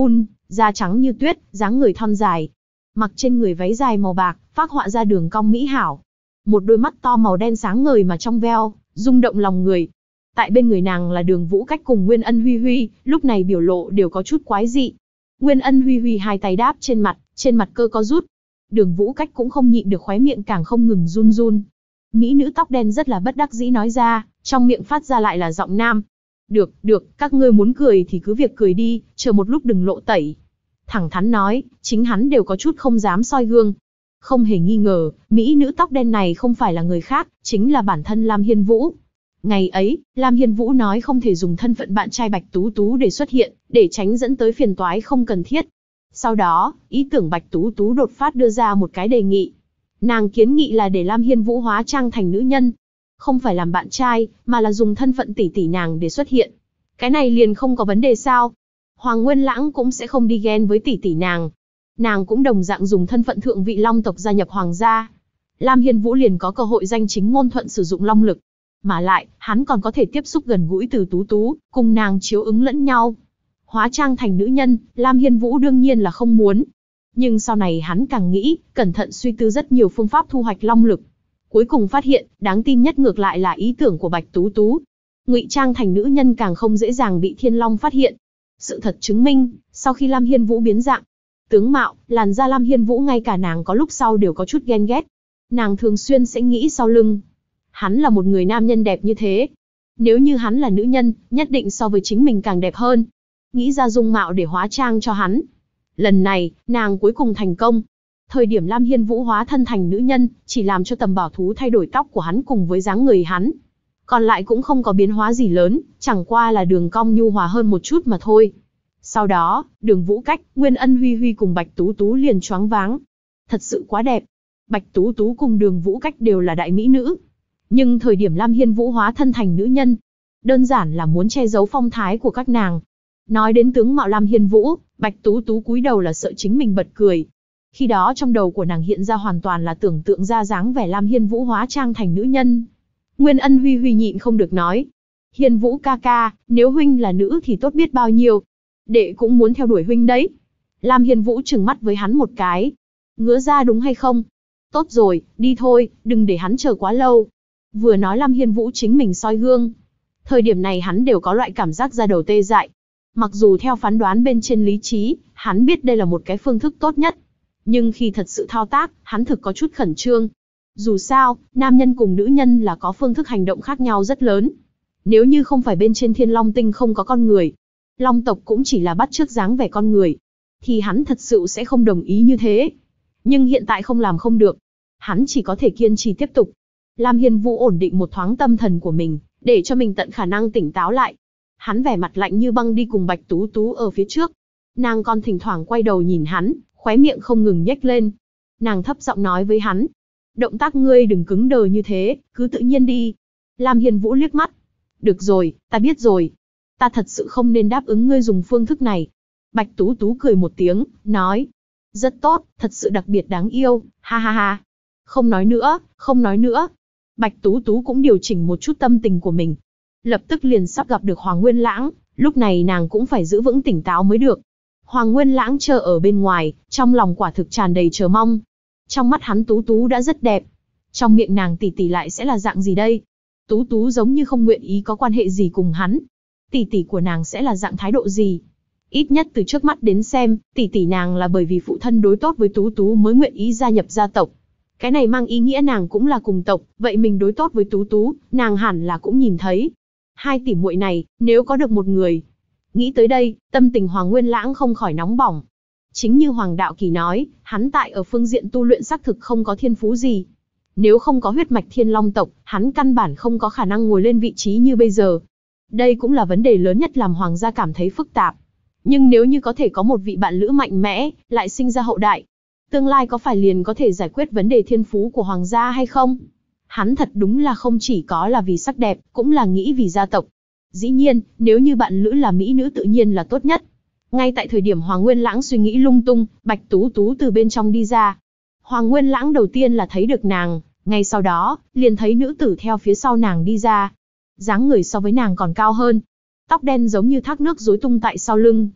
da trắng như tuyết, dáng người thon dài. Mặc trên người váy dài màu bạc, phác họa ra đường cong mỹ hảo. Một đôi mắt to màu đen sáng ngời mà trong veo, rung động lòng người. Tại bên người nàng là Đường Vũ Cách cùng Nguyên Ân Huy Huy, lúc này biểu lộ đều có chút quái dị. Nguyên Ân Huy Huy hai tay đáp trên mặt cơ có rút. Đường Vũ Cách cũng không nhịn được, khóe miệng càng không ngừng run run. Mỹ nữ tóc đen rất là bất đắc dĩ nói ra, trong miệng phát ra lại là giọng nam. Được, các ngươi muốn cười thì cứ việc cười đi, chờ một lúc đừng lộ tẩy. Thẳng thắn nói, chính hắn đều có chút không dám soi gương. Không hề nghi ngờ, Mỹ nữ tóc đen này không phải là người khác, chính là bản thân Lam Hiên Vũ. Ngày ấy, Lam Hiên Vũ nói không thể dùng thân phận bạn trai Bạch Tú Tú để xuất hiện, để tránh dẫn tới phiền toái không cần thiết. Sau đó, ý tưởng Bạch Tú Tú đột phát đưa ra một cái đề nghị. Nàng kiến nghị là để Lam Hiên Vũ hóa trang thành nữ nhân. Không phải làm bạn trai, mà là dùng thân phận tỷ tỷ nàng để xuất hiện. Cái này liền không có vấn đề sao? Hoàng Nguyên Lãng cũng sẽ không đi ghen với tỷ tỷ nàng. Nàng cũng đồng dạng dùng thân phận thượng vị long tộc gia nhập hoàng gia. Lam Hiên Vũ liền có cơ hội danh chính ngôn thuận sử dụng long lực. Mà lại, hắn còn có thể tiếp xúc gần gũi từ Tú Tú, cùng nàng chiếu ứng lẫn nhau. Hóa trang thành nữ nhân, Lam Hiên Vũ đương nhiên là không muốn. Nhưng sau này hắn càng nghĩ, cẩn thận suy tư rất nhiều phương pháp thu hoạch long lực. Cuối cùng phát hiện, đáng tin nhất ngược lại là ý tưởng của Bạch Tú Tú. Ngụy trang thành nữ nhân càng không dễ dàng bị Thiên Long phát hiện. Sự thật chứng minh, sau khi Lam Hiên Vũ biến dạng, tướng mạo, làn da Lam Hiên Vũ ngay cả nàng có lúc sau đều có chút ghen ghét. Nàng thường xuyên sẽ nghĩ sau lưng. Hắn là một người nam nhân đẹp như thế. Nếu như hắn là nữ nhân, nhất định so với chính mình càng đẹp hơn. Nghĩ ra dung mạo để hóa trang cho hắn. Lần này, nàng cuối cùng thành công. Thời điểm Lam Hiên Vũ hóa thân thành nữ nhân, chỉ làm cho Tầm Bảo Thú thay đổi tóc của hắn cùng với dáng người hắn. Còn lại cũng không có biến hóa gì lớn, chẳng qua là đường cong nhu hòa hơn một chút mà thôi. Sau đó, Đường Vũ Cách, Nguyên Ân Huy Huy cùng Bạch Tú Tú liền choáng váng. Thật sự quá đẹp. Bạch Tú Tú cùng Đường Vũ Cách đều là đại mỹ nữ. Nhưng thời điểm Lam Hiên Vũ hóa thân thành nữ nhân, đơn giản là muốn che giấu phong thái của các nàng. Nói đến tướng mạo Lam Hiên Vũ, Bạch Tú Tú cúi đầu là sợ chính mình bật cười. Khi đó trong đầu của nàng hiện ra hoàn toàn là tưởng tượng ra dáng vẻ Lam Hiên Vũ hóa trang thành nữ nhân. Nguyên Ân Huy Huy nhịn không được nói. Hiên Vũ ca ca, nếu huynh là nữ thì tốt biết bao nhiêu. Đệ cũng muốn theo đuổi huynh đấy. Lam Hiên Vũ trừng mắt với hắn một cái. Ngứa ra đúng hay không? Tốt rồi, đi thôi, đừng để hắn chờ quá lâu. Vừa nói Lam Hiên Vũ chính mình soi gương. Thời điểm này hắn đều có loại cảm giác da đầu tê dại. Mặc dù theo phán đoán bên trên lý trí, hắn biết đây là một cái phương thức tốt nhất. Nhưng khi thật sự thao tác, hắn thực có chút khẩn trương. Dù sao, nam nhân cùng nữ nhân là có phương thức hành động khác nhau rất lớn. Nếu như không phải bên trên Thiên Long Tinh không có con người, Long tộc cũng chỉ là bắt chước dáng vẻ con người, thì hắn thật sự sẽ không đồng ý như thế. Nhưng hiện tại không làm không được. Hắn chỉ có thể kiên trì tiếp tục. Lam Hiên Vũ ổn định một thoáng tâm thần của mình, để cho mình tận khả năng tỉnh táo lại. Hắn vẻ mặt lạnh như băng đi cùng Bạch Tú Tú ở phía trước. Nàng còn thỉnh thoảng quay đầu nhìn hắn, khóe miệng không ngừng nhếch lên. Nàng thấp giọng nói với hắn. Động tác ngươi đừng cứng đờ như thế, cứ tự nhiên đi. Lam Hiên Vũ liếc mắt. Được rồi, ta biết rồi. Ta thật sự không nên đáp ứng ngươi dùng phương thức này. Bạch Tú Tú cười một tiếng, nói. Rất tốt, thật sự đặc biệt đáng yêu, ha ha ha. Không nói nữa, không nói nữa. Bạch Tú Tú cũng điều chỉnh một chút tâm tình của mình. Lập tức liền sắp gặp được Hoàng Nguyên Lãng, lúc này nàng cũng phải giữ vững tỉnh táo mới được. Hoàng Nguyên Lãng chờ ở bên ngoài, trong lòng quả thực tràn đầy chờ mong. Trong mắt hắn Tú Tú đã rất đẹp. Trong miệng nàng tỷ tỷ lại sẽ là dạng gì đây? Tú Tú giống như không nguyện ý có quan hệ gì cùng hắn. Tỷ tỷ của nàng sẽ là dạng thái độ gì? Ít nhất từ trước mắt đến xem, tỷ tỷ nàng là bởi vì phụ thân đối tốt với Tú Tú mới nguyện ý gia nhập gia tộc. Cái này mang ý nghĩa nàng cũng là cùng tộc, vậy mình đối tốt với Tú Tú, nàng hẳn là cũng nhìn thấy. Hai tỷ muội này, nếu có được một người. Nghĩ tới đây, tâm tình Hoàng Nguyên Lãng không khỏi nóng bỏng. Chính như Hoàng Đạo Kỳ nói, hắn tại ở phương diện tu luyện xác thực không có thiên phú gì. Nếu không có huyết mạch Thiên Long tộc, hắn căn bản không có khả năng ngồi lên vị trí như bây giờ. Đây cũng là vấn đề lớn nhất làm Hoàng gia cảm thấy phức tạp. Nhưng nếu như có thể có một vị bạn lữ mạnh mẽ, lại sinh ra hậu đại, tương lai có phải liền có thể giải quyết vấn đề thiên phú của Hoàng gia hay không? Hắn thật đúng là không chỉ có là vì sắc đẹp, cũng là nghĩ vì gia tộc. Dĩ nhiên, nếu như bạn lữ là mỹ nữ tự nhiên là tốt nhất. Ngay tại thời điểm Hoàng Nguyên Lãng suy nghĩ lung tung, Bạch Tú Tú từ bên trong đi ra. Hoàng Nguyên Lãng đầu tiên là thấy được nàng, ngay sau đó, liền thấy nữ tử theo phía sau nàng đi ra. Dáng người so với nàng còn cao hơn. Tóc đen giống như thác nước rối tung tại sau lưng.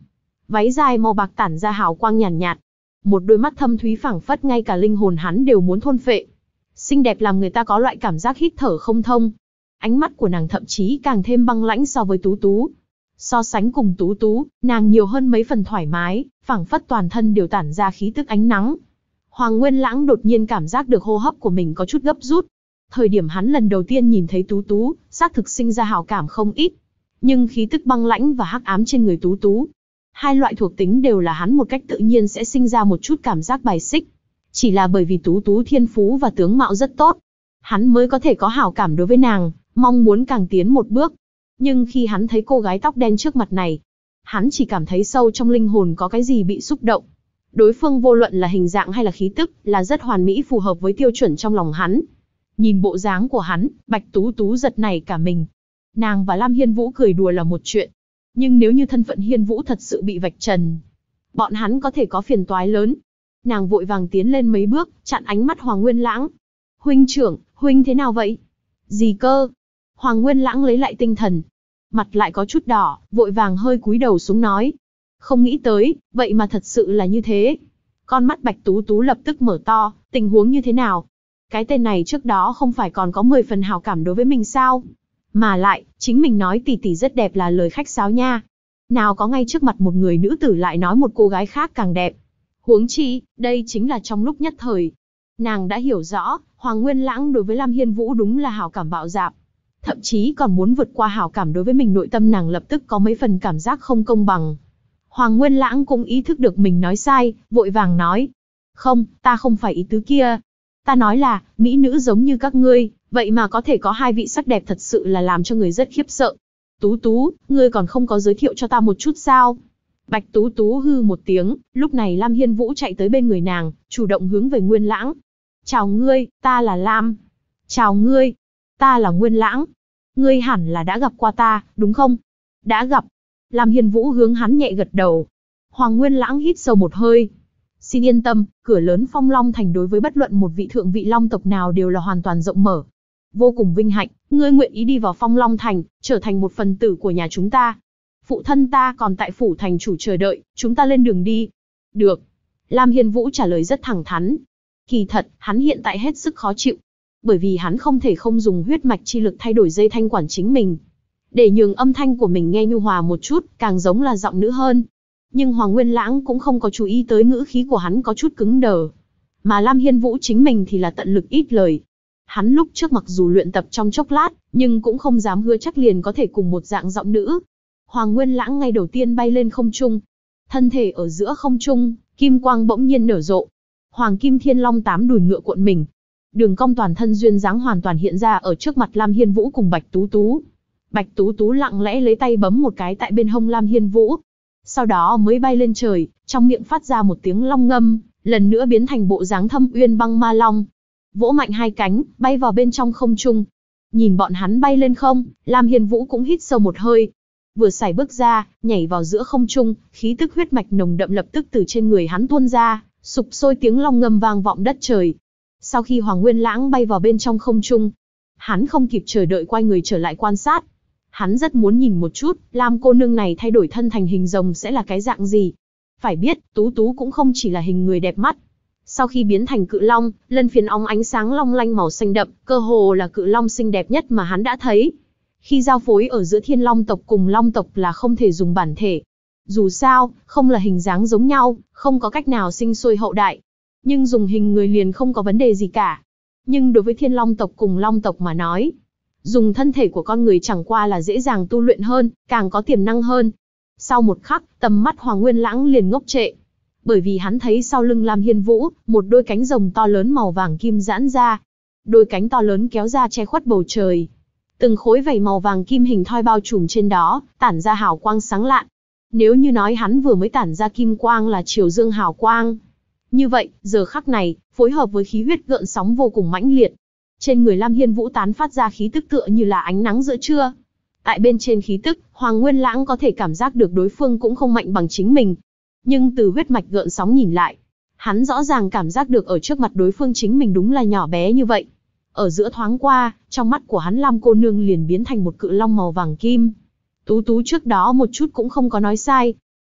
váy dài màu bạc tản ra hào quang nhàn nhạt, một đôi mắt thâm thúy phảng phất ngay cả linh hồn hắn đều muốn thôn phệ. Xinh đẹp làm người ta có loại cảm giác hít thở không thông. Ánh mắt của nàng thậm chí càng thêm băng lãnh so với Tú Tú. So sánh cùng Tú Tú, nàng nhiều hơn mấy phần thoải mái, phảng phất toàn thân đều tản ra khí tức ánh nắng. Hoàng Nguyên Lãng đột nhiên cảm giác được hô hấp của mình có chút gấp rút. Thời điểm hắn lần đầu tiên nhìn thấy Tú Tú, xác thực sinh ra hảo cảm không ít. Nhưng khí tức băng lãnh và hắc ám trên người Tú Tú, hai loại thuộc tính đều là hắn một cách tự nhiên sẽ sinh ra một chút cảm giác bài xích. Chỉ là bởi vì Tú Tú thiên phú và tướng mạo rất tốt, hắn mới có thể có hảo cảm đối với nàng, mong muốn càng tiến một bước. Nhưng khi hắn thấy cô gái tóc đen trước mặt này, hắn chỉ cảm thấy sâu trong linh hồn có cái gì bị xúc động. Đối phương vô luận là hình dạng hay là khí tức, là rất hoàn mỹ phù hợp với tiêu chuẩn trong lòng hắn. Nhìn bộ dáng của hắn, Bạch Tú Tú giật nảy cả mình. Nàng và Lam Hiên Vũ cười đùa là một chuyện, nhưng nếu như thân phận Hiên Vũ thật sự bị vạch trần, bọn hắn có thể có phiền toái lớn. Nàng vội vàng tiến lên mấy bước, chặn ánh mắt Hoàng Nguyên Lãng. Huynh trưởng, huynh thế nào vậy? Gì cơ? Hoàng Nguyên Lãng lấy lại tinh thần, mặt lại có chút đỏ, vội vàng hơi cúi đầu xuống nói. Không nghĩ tới, vậy mà thật sự là như thế. Con mắt Bạch Tú Tú lập tức mở to, tình huống như thế nào? Cái tên này trước đó không phải còn có 10 phần hảo cảm đối với mình sao? Mà lại, chính mình nói tỷ tỷ rất đẹp là lời khách sáo nha. Nào có ngay trước mặt một người nữ tử lại nói một cô gái khác càng đẹp. Huống chi, đây chính là trong lúc nhất thời. Nàng đã hiểu rõ, Hoàng Nguyên Lãng đối với Lam Hiên Vũ đúng là hảo cảm bạo dạn. Thậm chí còn muốn vượt qua hảo cảm đối với mình, nội tâm nàng lập tức có mấy phần cảm giác không công bằng. Hoàng Nguyên Lãng cũng ý thức được mình nói sai, vội vàng nói. Không, ta không phải ý tứ kia. Ta nói là, mỹ nữ giống như các ngươi, vậy mà có thể có hai vị sắc đẹp thật sự là làm cho người rất khiếp sợ. Tú Tú, ngươi còn không có giới thiệu cho ta một chút sao? Bạch Tú Tú hư một tiếng, lúc này Lam Hiên Vũ chạy tới bên người nàng, chủ động hướng về Nguyên Lãng. Chào ngươi, ta là Lam. Chào ngươi, ta là Nguyên Lãng. Ngươi hẳn là đã gặp qua ta, đúng không? Đã gặp. Lam Hiên Vũ hướng hắn nhẹ gật đầu. Hoàng Nguyên Lãng hít sâu một hơi. Xin yên tâm, cửa lớn Phong Long Thành đối với bất luận một vị thượng vị long tộc nào đều là hoàn toàn rộng mở. Vô cùng vinh hạnh, ngươi nguyện ý đi vào Phong Long Thành, trở thành một phần tử của nhà chúng ta. Phụ thân ta còn tại phủ thành chủ chờ đợi, chúng ta lên đường đi. Được. Lam Hiên Vũ trả lời rất thẳng thắn. Kỳ thật, hắn hiện tại hết sức khó chịu. Bởi vì hắn không thể không dùng huyết mạch chi lực thay đổi dây thanh quản chính mình, để nhường âm thanh của mình nghe nhu hòa một chút, càng giống là giọng nữ hơn. Nhưng Hoàng Nguyên Lãng cũng không có chú ý tới ngữ khí của hắn có chút cứng đờ. Mà Lam Hiên Vũ chính mình thì là tận lực ít lời. Hắn lúc trước mặc dù luyện tập trong chốc lát, nhưng cũng không dám hứa chắc liền có thể cùng một dạng giọng nữ. Hoàng Nguyên Lãng ngay đầu tiên bay lên không trung. Thân thể ở giữa không trung, kim quang bỗng nhiên nở rộ. Hoàng Kim Thiên Long 8 đùi ngựa cuộn mình. Đường cong toàn thân duyên dáng hoàn toàn hiện ra ở trước mặt Lam Hiên Vũ cùng Bạch Tú Tú. Bạch Tú Tú lặng lẽ lấy tay bấm một cái tại bên hông Lam Hiên Vũ. Sau đó mới bay lên trời, trong miệng phát ra một tiếng long ngâm, lần nữa biến thành bộ dáng Thâm Uyên Băng Ma Long. Vỗ mạnh hai cánh, bay vào bên trong không trung. Nhìn bọn hắn bay lên không, Lam Hiên Vũ cũng hít sâu một hơi. Vừa sải bước ra, nhảy vào giữa không trung, khí tức huyết mạch nồng đậm lập tức từ trên người hắn tuôn ra, sục sôi tiếng long ngâm vang vọng đất trời. Sau khi Hoàng Nguyên Lãng bay vào bên trong không trung, hắn không kịp chờ đợi quay người trở lại quan sát. Hắn rất muốn nhìn một chút, Lam cô nương này thay đổi thân thành hình rồng sẽ là cái dạng gì. Phải biết, Tú Tú cũng không chỉ là hình người đẹp mắt. Sau khi biến thành cự long, lân phiến óng ánh sáng long lanh màu xanh đậm, cơ hồ là cự long xinh đẹp nhất mà hắn đã thấy. Khi giao phối ở giữa Thiên Long tộc cùng Long tộc là không thể dùng bản thể. Dù sao, không là hình dáng giống nhau, không có cách nào sinh sôi hậu đại. Nhưng dùng hình người liền không có vấn đề gì cả. Nhưng đối với Thiên Long tộc cùng Long tộc mà nói, dùng thân thể của con người chẳng qua là dễ dàng tu luyện hơn, càng có tiềm năng hơn. Sau một khắc, tầm mắt Hoàng Nguyên Lãng liền ngốc trệ. Bởi vì hắn thấy sau lưng Lam Hiên Vũ, một đôi cánh rồng to lớn màu vàng kim giãn ra. Đôi cánh to lớn kéo ra che khuất bầu trời. Từng khối vảy màu vàng kim hình thoi bao trùm trên đó, tản ra hào quang sáng lạn. Nếu như nói hắn vừa mới tản ra kim quang là triều dương hào quang, như vậy, giờ khắc này, phối hợp với khí huyết gợn sóng vô cùng mãnh liệt. Trên người Lam Hiên Vũ tán phát ra khí tức tựa như là ánh nắng giữa trưa. Tại bên trên khí tức, Hoàng Nguyên Lãng có thể cảm giác được đối phương cũng không mạnh bằng chính mình. Nhưng từ huyết mạch gợn sóng nhìn lại, hắn rõ ràng cảm giác được ở trước mặt đối phương chính mình đúng là nhỏ bé như vậy. Ở giữa thoáng qua, trong mắt của hắn Lam cô nương liền biến thành một cự long màu vàng kim. Tú Tú trước đó một chút cũng không có nói sai.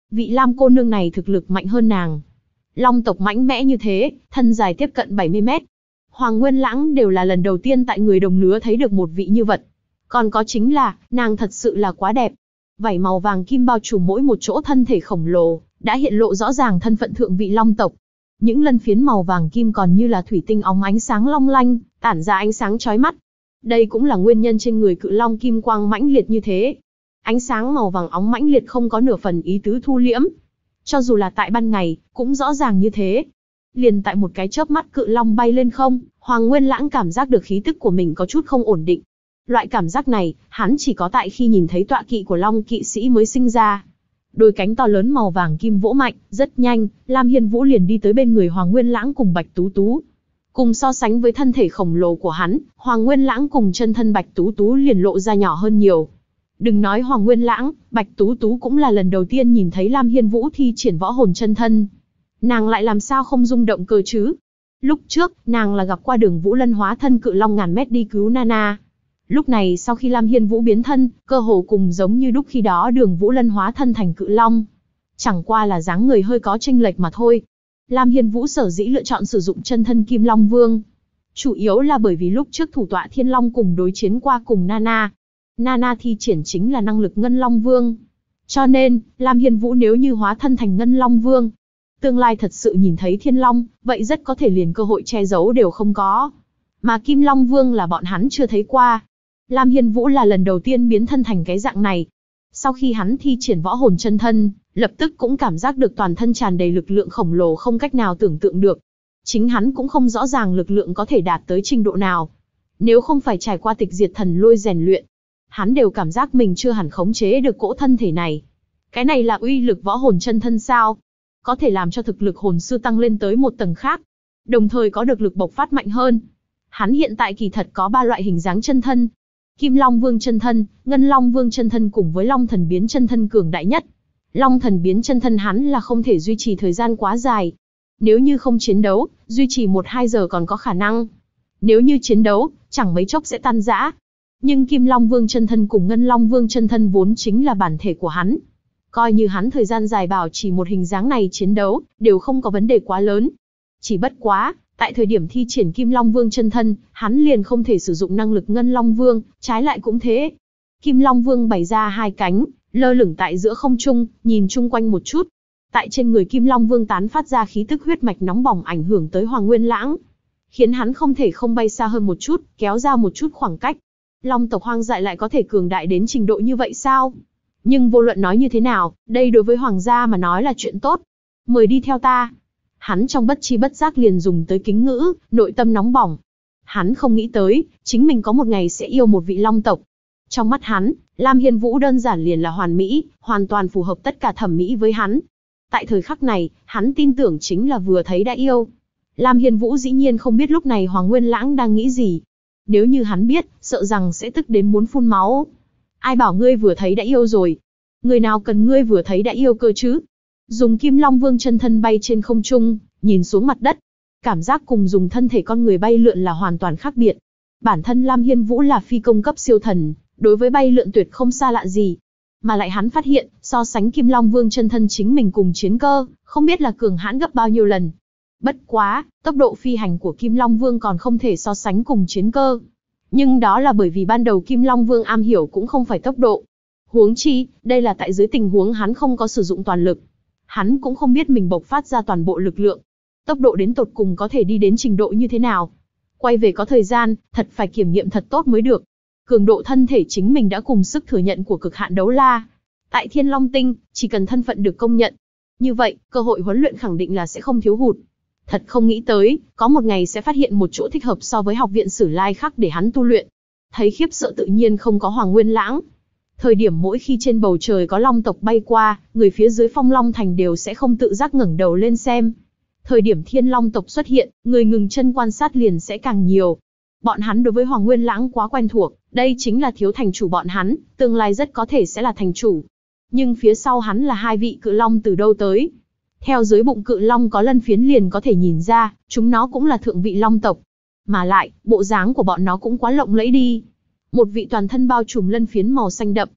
Vị Lam cô nương này thực lực mạnh hơn nàng. Long tộc mãnh mẽ như thế, thân dài tiếp cận 70 mét. Hoàng Nguyên Lãng đều là lần đầu tiên tại người đồng lứa thấy được một vị như vật. Còn có chính là, nàng thật sự là quá đẹp. Vảy màu vàng kim bao trùm mỗi một chỗ thân thể khổng lồ, đã hiện lộ rõ ràng thân phận thượng vị Long tộc. Những lân phiến màu vàng kim còn như là thủy tinh óng ánh sáng long lanh, tản ra ánh sáng chói mắt. Đây cũng là nguyên nhân trên người cự long kim quang mãnh liệt như thế. Ánh sáng màu vàng óng mãnh liệt không có nửa phần ý tứ thu liễm. Cho dù là tại ban ngày, cũng rõ ràng như thế. Liền tại một cái chớp mắt cự long bay lên không, Hoàng Nguyên Lãng cảm giác được khí tức của mình có chút không ổn định. Loại cảm giác này, hắn chỉ có tại khi nhìn thấy tọa kỵ của Long kỵ sĩ mới sinh ra. Đôi cánh to lớn màu vàng kim vỗ mạnh, rất nhanh, Lam Hiên Vũ liền đi tới bên người Hoàng Nguyên Lãng cùng Bạch Tú Tú. Cùng so sánh với thân thể khổng lồ của hắn, Hoàng Nguyên Lãng cùng chân thân Bạch Tú Tú liền lộ ra nhỏ hơn nhiều. Đừng nói Hoàng Nguyên Lãng, Bạch Tú Tú cũng là lần đầu tiên nhìn thấy Lam Hiên Vũ thi triển võ hồn chân thân. Nàng lại làm sao không rung động cơ chứ? Lúc trước, nàng là gặp qua Đường Vũ Lân hóa thân cự long ngàn mét đi cứu Nana. Lúc này sau khi Lam Hiên Vũ biến thân, cơ hồ cùng giống như lúc khi đó Đường Vũ Lân hóa thân thành cự long. Chẳng qua là dáng người hơi có chênh lệch mà thôi. Lam Hiên Vũ sở dĩ lựa chọn sử dụng chân thân Kim Long Vương. Chủ yếu là bởi vì lúc trước thủ tọa Thiên Long cùng đối chiến qua cùng Nana. Nana thi triển chính là năng lực Ngân Long Vương. Cho nên, Lam Hiên Vũ nếu như hóa thân thành Ngân Long Vương, tương lai thật sự nhìn thấy Thiên Long, vậy rất có thể liền cơ hội che giấu đều không có. Mà Kim Long Vương là bọn hắn chưa thấy qua. Lam Hiên Vũ là lần đầu tiên biến thân thành cái dạng này. Sau khi hắn thi triển võ hồn chân thân, lập tức cũng cảm giác được toàn thân tràn đầy lực lượng khổng lồ không cách nào tưởng tượng được. Chính hắn cũng không rõ ràng lực lượng có thể đạt tới trình độ nào. Nếu không phải trải qua tịch diệt thần lôi rèn luyện, hắn đều cảm giác mình chưa hẳn khống chế được cỗ thân thể này. Cái này là uy lực võ hồn chân thân sao? Có thể làm cho thực lực hồn sư tăng lên tới một tầng khác, đồng thời có được lực bộc phát mạnh hơn. Hắn hiện tại kỳ thật có 3 loại hình dáng chân thân. Kim Long Vương chân thân, Ngân Long Vương chân thân cùng với Long Thần biến chân thân cường đại nhất. Long Thần biến chân thân hắn là không thể duy trì thời gian quá dài. Nếu như không chiến đấu, duy trì 1-2 giờ còn có khả năng. Nếu như chiến đấu, chẳng mấy chốc sẽ tan rã. Nhưng Kim Long Vương chân thân cùng Ngân Long Vương chân thân vốn chính là bản thể của hắn. Coi như hắn thời gian dài bảo trì một hình dáng này chiến đấu, đều không có vấn đề quá lớn. Chỉ bất quá, tại thời điểm thi triển Kim Long Vương chân thân, hắn liền không thể sử dụng năng lực Ngân Long Vương, trái lại cũng thế. Kim Long Vương bày ra 2 cánh, lơ lửng tại giữa không trung, nhìn chung quanh một chút. Tại trên người Kim Long Vương tán phát ra khí tức huyết mạch nóng bỏng ảnh hưởng tới Hoàng Nguyên Lãng, khiến hắn không thể không bay xa hơn một chút, kéo ra một chút khoảng cách. Long tộc hoang dại lại có thể cường đại đến trình độ như vậy sao? Nhưng vô luận nói như thế nào, đây đối với hoàng gia mà nói là chuyện tốt. Mời đi theo ta. Hắn trong bất chi bất giác liền dùng tới kính ngữ, nội tâm nóng bỏng. Hắn không nghĩ tới, chính mình có một ngày sẽ yêu một vị long tộc. Trong mắt hắn, Lam Hiên Vũ đơn giản liền là hoàn mỹ, hoàn toàn phù hợp tất cả thẩm mỹ với hắn. Tại thời khắc này, hắn tin tưởng chính là vừa thấy đã yêu. Lam Hiên Vũ dĩ nhiên không biết lúc này Hoàng Nguyên Lãng đang nghĩ gì. Nếu như hắn biết, sợ rằng sẽ tức đến muốn phun máu. Ai bảo ngươi vừa thấy đã yêu rồi? Người nào cần ngươi vừa thấy đã yêu cơ chứ? Dùng Kim Long Vương chân thân bay trên không trung, nhìn xuống mặt đất. Cảm giác cùng dùng thân thể con người bay lượn là hoàn toàn khác biệt. Bản thân Lam Hiên Vũ là phi công cấp siêu thần, đối với bay lượn tuyệt không xa lạ gì. Mà lại hắn phát hiện, so sánh Kim Long Vương chân thân chính mình cùng chiến cơ, không biết là cường hãn gấp bao nhiêu lần. Bất quá, tốc độ phi hành của Kim Long Vương còn không thể so sánh cùng chiến cơ. Nhưng đó là bởi vì ban đầu Kim Long Vương am hiểu cũng không phải tốc độ. Huống chi, đây là tại dưới tình huống hắn không có sử dụng toàn lực. Hắn cũng không biết mình bộc phát ra toàn bộ lực lượng. Tốc độ đến tột cùng có thể đi đến trình độ như thế nào. Quay về có thời gian, thật phải kiểm nghiệm thật tốt mới được. Cường độ thân thể chính mình đã cùng sức thừa nhận của cực hạn đấu la. Tại Thiên Long Tinh, chỉ cần thân phận được công nhận. Như vậy, cơ hội huấn luyện khẳng định là sẽ không thiếu hụt. Thật không nghĩ tới, có một ngày sẽ phát hiện một chỗ thích hợp so với học viện Sử Lai Khắc để hắn tu luyện. Thấy khiếp sợ tự nhiên không có Hoàng Nguyên Lãng. Thời điểm mỗi khi trên bầu trời có long tộc bay qua, người phía dưới Phong Long Thành đều sẽ không tự giác ngẩng đầu lên xem. Thời điểm Thiên Long tộc xuất hiện, người ngừng chân quan sát liền sẽ càng nhiều. Bọn hắn đối với Hoàng Nguyên Lãng quá quen thuộc, đây chính là thiếu thành chủ bọn hắn, tương lai rất có thể sẽ là thành chủ. Nhưng phía sau hắn là 2 vị cự long từ đâu tới? Theo dưới bụng cự long có lân phiến liền có thể nhìn ra, chúng nó cũng là thượng vị long tộc. Mà lại, bộ dáng của bọn nó cũng quá lộng lẫy đi. Một vị toàn thân bao trùm lân phiến màu xanh đậm.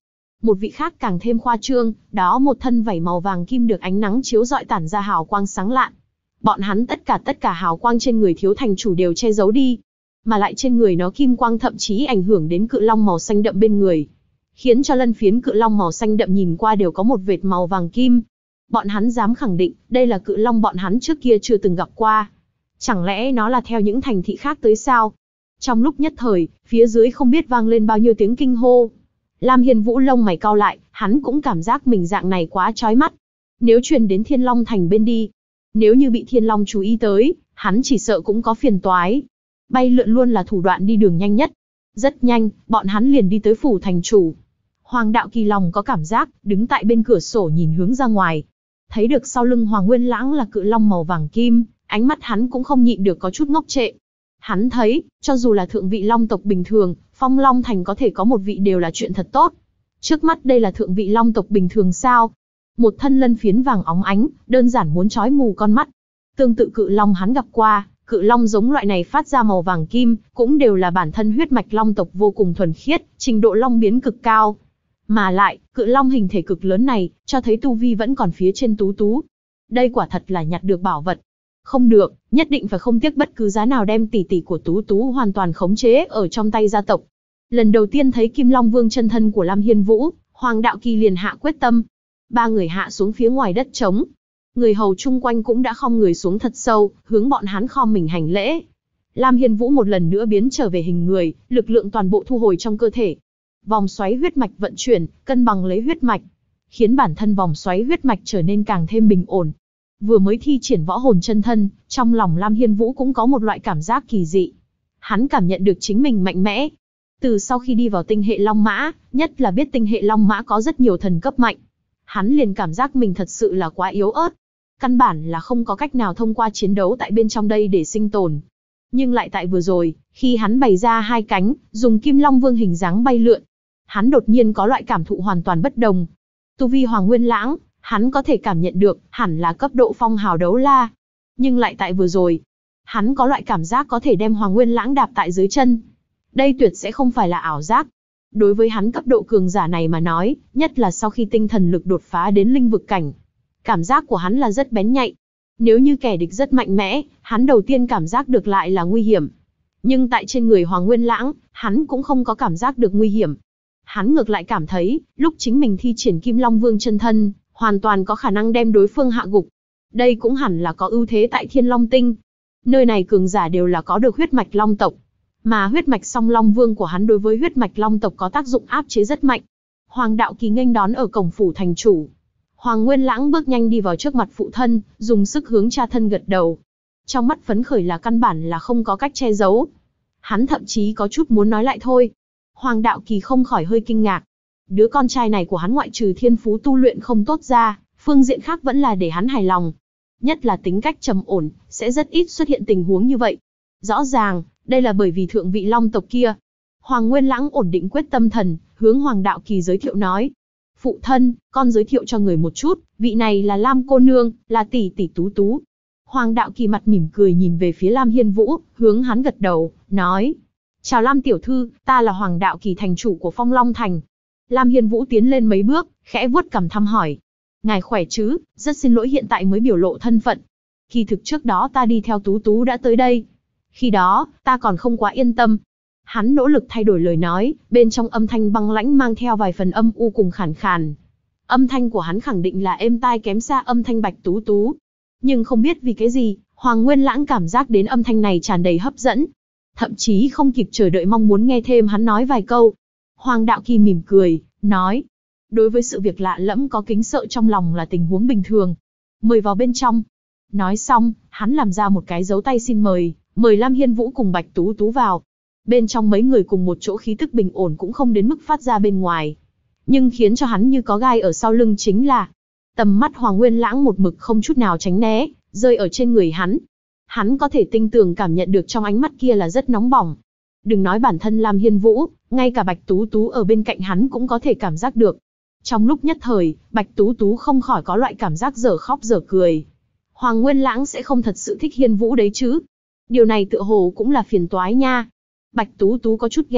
Một vị khác càng thêm khoa trương, đó một thân vảy màu vàng kim được ánh nắng chiếu rọi tản ra hào quang sáng lạn. Bọn hắn tất cả hào quang trên người thiếu thành chủ đều che giấu đi, mà lại trên người nó kim quang thậm chí ảnh hưởng đến cự long màu xanh đậm bên người, khiến cho lân phiến cự long màu xanh đậm nhìn qua đều có một vệt màu vàng kim. Bọn hắn dám khẳng định, đây là cự long bọn hắn trước kia chưa từng gặp qua. Chẳng lẽ nó là theo những thành thị khác tới sao? Trong lúc nhất thời, phía dưới không biết vang lên bao nhiêu tiếng kinh hô. Lam Hiên Vũ lông mày cau lại, hắn cũng cảm giác mình dạng này quá chói mắt. Nếu truyền đến Thiên Long Thành bên đi, nếu như bị Thiên Long chú ý tới, hắn chỉ sợ cũng có phiền toái. Bay lượn luôn là thủ đoạn đi đường nhanh nhất. Rất nhanh, bọn hắn liền đi tới phủ thành chủ. Hoàng Đạo Kỳ lòng có cảm giác, đứng tại bên cửa sổ nhìn hướng ra ngoài. Thấy được sau lưng Hoàng Nguyên Lãng là cự long màu vàng kim, ánh mắt hắn cũng không nhịn được có chút ngốc trệ. Hắn thấy, cho dù là thượng vị long tộc bình thường, Phong Long Thành có thể có một vị đều là chuyện thật tốt. Trước mắt đây là thượng vị long tộc bình thường sao? Một thân lân phiến vàng óng ánh, đơn giản muốn chói mù con mắt. Tương tự cự long hắn gặp qua, cự long giống loại này phát ra màu vàng kim, cũng đều là bản thân huyết mạch long tộc vô cùng thuần khiết, trình độ long biến cực cao. Mà lại, cự long hình thể cực lớn này, cho thấy tu vi vẫn còn phía trên Tú Tú. Đây quả thật là nhặt được bảo vật. Không được, nhất định phải không tiếc bất cứ giá nào đem tỷ tỷ của Tú Tú hoàn toàn khống chế ở trong tay gia tộc. Lần đầu tiên thấy Kim Long Vương chân thân của Lam Hiên Vũ, Hoàng Đạo Kỳ liền hạ quyết tâm. Ba người hạ xuống phía ngoài đất trống. Người hầu chung quanh cũng đã khom người xuống thật sâu, hướng bọn hắn khom mình hành lễ. Lam Hiên Vũ một lần nữa biến trở về hình người, lực lượng toàn bộ thu hồi trong cơ thể. Vòng xoáy huyết mạch vận chuyển, cân bằng lấy huyết mạch, khiến bản thân vòng xoáy huyết mạch trở nên càng thêm bình ổn. Vừa mới thi triển võ hồn chân thân, trong lòng Lam Hiên Vũ cũng có một loại cảm giác kỳ dị. Hắn cảm nhận được chính mình mạnh mẽ. Từ sau khi đi vào tinh hệ Long Mã, nhất là biết tinh hệ Long Mã có rất nhiều thần cấp mạnh, hắn liền cảm giác mình thật sự là quá yếu ớt. Căn bản là không có cách nào thông qua chiến đấu tại bên trong đây để sinh tồn. Nhưng lại tại vừa rồi, khi hắn bày ra hai cánh, dùng Kim Long Vương hình dáng bay lượn, hắn đột nhiên có loại cảm thụ hoàn toàn bất đồng. Tu vi Hoàng Nguyên Lãng, hắn có thể cảm nhận được, hẳn là cấp độ phong hào đấu la. Nhưng lại tại vừa rồi, hắn có loại cảm giác có thể đem Hoàng Nguyên Lãng đạp tại dưới chân. Đây tuyệt sẽ không phải là ảo giác. Đối với hắn cấp độ cường giả này mà nói, nhất là sau khi tinh thần lực đột phá đến linh vực cảnh, cảm giác của hắn là rất bén nhạy. Nếu như kẻ địch rất mạnh mẽ, hắn đầu tiên cảm giác được lại là nguy hiểm. Nhưng tại trên người Hoàng Nguyên Lãng, hắn cũng không có cảm giác được nguy hiểm. Hắn ngược lại cảm thấy, lúc chính mình thi triển Kim Long Vương chân thân, hoàn toàn có khả năng đem đối phương hạ gục. Đây cũng hẳn là có ưu thế tại Thiên Long Tinh. Nơi này cường giả đều là có được huyết mạch Long tộc. Mà huyết mạch Song Long Vương của hắn đối với huyết mạch Long tộc có tác dụng áp chế rất mạnh. Hoàng Đạo Kỳ nghênh đón ở cổng phủ thành chủ. Hoàng Nguyên Lãng bước nhanh đi vào trước mặt phụ thân, dùng sức hướng cha thân gật đầu. Trong mắt phấn khởi là căn bản là không có cách che giấu. Hắn thậm chí có chút muốn nói lại thôi. Hoàng Đạo Kỳ không khỏi hơi kinh ngạc. Đứa con trai này của hắn ngoại trừ thiên phú tu luyện không tốt ra, phương diện khác vẫn là để hắn hài lòng. Nhất là tính cách trầm ổn, sẽ rất ít xuất hiện tình huống như vậy. Rõ ràng, đây là bởi vì thượng vị Long tộc kia. Hoàng Nguyên Lãng ổn định quyết tâm thần, hướng Hoàng Đạo Kỳ giới thiệu nói. Phụ thân, con giới thiệu cho người một chút, vị này là Lam cô nương, là tỷ tỷ Tú Tú. Hoàng Đạo Kỳ mặt mỉm cười nhìn về phía Lam Hiên Vũ, hướng hắn gật đầu, nói. Chào Lam tiểu thư, ta là Hoàng Đạo Kỳ thành chủ của Phong Long Thành. Lam Hiên Vũ tiến lên mấy bước, khẽ vuốt cằm thăm hỏi. Ngài khỏe chứ, rất xin lỗi hiện tại mới biểu lộ thân phận. Kỳ thực trước đó ta đi theo Tú Tú đã tới đây. Khi đó, ta còn không quá yên tâm. Hắn nỗ lực thay đổi lời nói, bên trong âm thanh băng lãnh mang theo vài phần âm u cùng khàn khàn. Âm thanh của hắn khẳng định là êm tai kém xa âm thanh Bạch Tú Tú. Nhưng không biết vì cái gì, Hoàng Nguyên Lãng cảm giác đến âm thanh này tràn đầy hấp dẫn. Thậm chí không kịp chờ đợi mong muốn nghe thêm hắn nói vài câu. Hoàng Đạo Kỳ mỉm cười, nói. Đối với sự việc lạ lẫm có kính sợ trong lòng là tình huống bình thường. Mời vào bên trong. Nói xong, hắn làm ra một cái dấu tay xin mời, mời Lam Hiên Vũ cùng Bạch Tú Tú vào. Bên trong mấy người cùng một chỗ khí tức bình ổn cũng không đến mức phát ra bên ngoài. Nhưng khiến cho hắn như có gai ở sau lưng chính là tầm mắt Hoàng Nguyên Lãng một mực không chút nào tránh né, rơi ở trên người hắn. Hắn có thể tinh tường cảm nhận được trong ánh mắt kia là rất nóng bỏng. Đừng nói bản thân Lam Hiên Vũ, ngay cả Bạch Tú Tú ở bên cạnh hắn cũng có thể cảm giác được. Trong lúc nhất thời, Bạch Tú Tú không khỏi có loại cảm giác dở khóc dở cười. Hoàng Nguyên Lãng sẽ không thật sự thích Hiên Vũ đấy chứ? Điều này tựa hồ cũng là phiền toái nha. Bạch Tú Tú có chút ghen,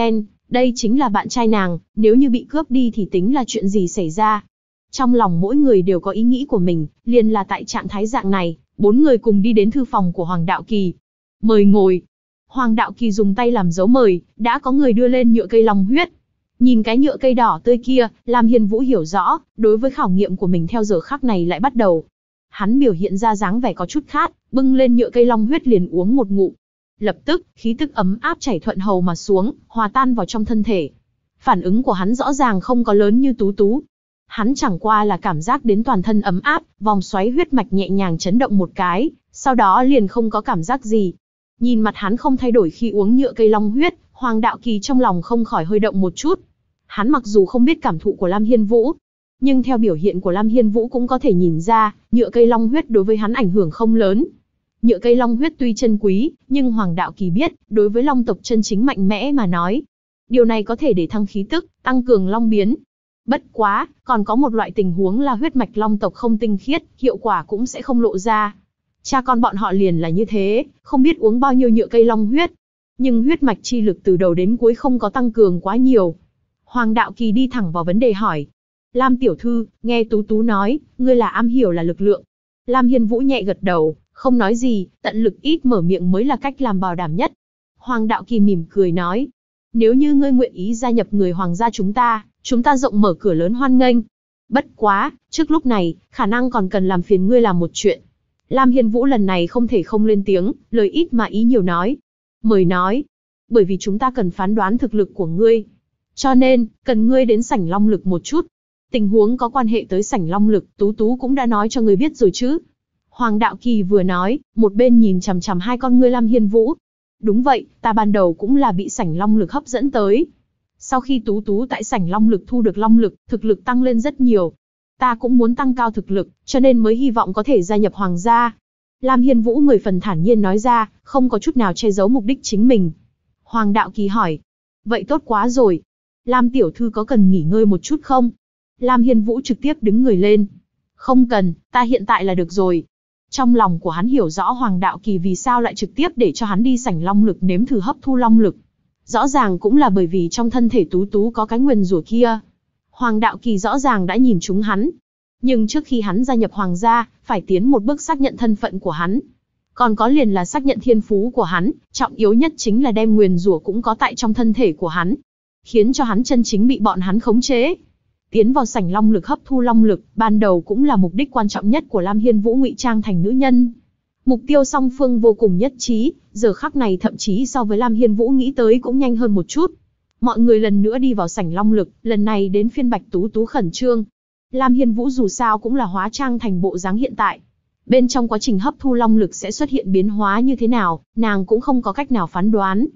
Đây chính là bạn trai nàng, nếu như bị cướp đi thì tính là chuyện gì xảy ra. Trong lòng mỗi người đều có ý nghĩ của mình, liền là tại trạng thái dạng này, 4 người cùng đi đến thư phòng của Hoàng Đạo Kỳ. Mời ngồi. Hoàng Đạo Kỳ dùng tay làm dấu mời, đã có người đưa lên nhựa cây long huyết. Nhìn cái nhựa cây đỏ tươi kia, Lam Hiên Vũ hiểu rõ, đối với khảo nghiệm của mình theo giờ khắc này lại bắt đầu. Hắn biểu hiện ra dáng vẻ có chút khát, bưng lên nhựa cây long huyết liền uống một ngụm. Lập tức, khí tức ấm áp chảy thuận hầu mà xuống, hòa tan vào trong thân thể. Phản ứng của hắn rõ ràng không có lớn như Tú Tú. Hắn chẳng qua là cảm giác đến toàn thân ấm áp, vòng xoáy huyết mạch nhẹ nhàng chấn động một cái, sau đó liền không có cảm giác gì. Nhìn mặt hắn không thay đổi khi uống nhựa cây long huyết, Hoàng Đạo Kỳ trong lòng không khỏi hơi động một chút. Hắn mặc dù không biết cảm thụ của Lam Hiên Vũ, nhưng theo biểu hiện của Lam Hiên Vũ cũng có thể nhìn ra, nhựa cây long huyết đối với hắn ảnh hưởng không lớn. Nhựa cây long huyết tuy chân quý, nhưng Hoàng Đạo Kỳ biết, đối với long tộc chân chính mạnh mẽ mà nói, điều này có thể để thăng khí tức, tăng cường long biến. Bất quá, còn có một loại tình huống là huyết mạch long tộc không tinh khiết, hiệu quả cũng sẽ không lộ ra. Cha con bọn họ liền là như thế, không biết uống bao nhiêu nhựa cây long huyết. Nhưng huyết mạch chi lực từ đầu đến cuối không có tăng cường quá nhiều. Hoàng Đạo Kỳ đi thẳng vào vấn đề hỏi. Lam tiểu thư, nghe Tú Tú nói, ngươi là am hiểu là lực lượng. Lam Hiên Vũ nhẹ gật đầu, không nói gì, tận lực ít mở miệng mới là cách làm bảo đảm nhất. Hoàng Đạo Kỳ mỉm cười nói. Nếu như ngươi nguyện ý gia nhập người hoàng gia chúng ta rộng mở cửa lớn hoan nghênh. Bất quá, trước lúc này, khả năng còn cần làm phiền ngươi làm một chuyện. Lam Hiên Vũ lần này không thể không lên tiếng, lời ít mà ý nhiều nói. Mời nói. Bởi vì chúng ta cần phán đoán thực lực của ngươi. Cho nên, cần ngươi đến sảnh long lực một chút. Tình huống có quan hệ tới sảnh long lực, Tú Tú cũng đã nói cho ngươi biết rồi chứ. Hoàng Đạo Kỳ vừa nói, một bên nhìn chằm chằm hai con ngươi Lam Hiên Vũ. Đúng vậy, ta ban đầu cũng là bị sảnh long lực hấp dẫn tới. Sau khi Tú Tú tại sảnh long lực thu được long lực, thực lực tăng lên rất nhiều. Ta cũng muốn tăng cao thực lực, cho nên mới hy vọng có thể gia nhập hoàng gia. Lam Hiên Vũ 10 phần thản nhiên nói ra, không có chút nào che giấu mục đích chính mình. Hoàng Đạo Kỳ hỏi, vậy tốt quá rồi. Lam tiểu thư có cần nghỉ ngơi một chút không? Lam Hiên Vũ trực tiếp đứng người lên. Không cần, ta hiện tại là được rồi. Trong lòng của hắn hiểu rõ Hoàng Đạo Kỳ vì sao lại trực tiếp để cho hắn đi sảnh long lực nếm thử hấp thu long lực. Rõ ràng cũng là bởi vì trong thân thể Tú Tú có cái nguyền rủa kia. Hoàng Đạo Kỳ rõ ràng đã nhìn trúng hắn. Nhưng trước khi hắn gia nhập hoàng gia, phải tiến một bước xác nhận thân phận của hắn. Còn có liền là xác nhận thiên phú của hắn, trọng yếu nhất chính là đem nguyền rủa cũng có tại trong thân thể của hắn. Khiến cho hắn chân chính bị bọn hắn khống chế. Tiến vào sảnh long lực hấp thu long lực, ban đầu cũng là mục đích quan trọng nhất của Lam Hiên Vũ ngụy trang thành nữ nhân. Mục tiêu song phương vô cùng nhất trí, giờ khắc này thậm chí so với Lam Hiên Vũ nghĩ tới cũng nhanh hơn một chút. Mọi người lần nữa đi vào sảnh long lực, lần này đến phiên Bạch Tú Tú khẩn trương. Lam Hiên Vũ dù sao cũng là hóa trang thành bộ dáng hiện tại. Bên trong quá trình hấp thu long lực sẽ xuất hiện biến hóa như thế nào, nàng cũng không có cách nào phán đoán.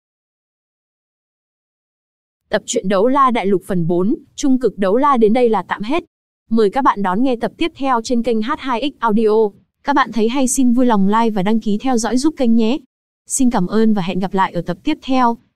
Tập truyện Đấu La Đại Lục phần 4, Trung cực Đấu La đến đây là tạm hết. Mời các bạn đón nghe tập tiếp theo trên kênh H2X Audio. Các bạn thấy hay xin vui lòng like và đăng ký theo dõi giúp kênh nhé. Xin cảm ơn và hẹn gặp lại ở tập tiếp theo.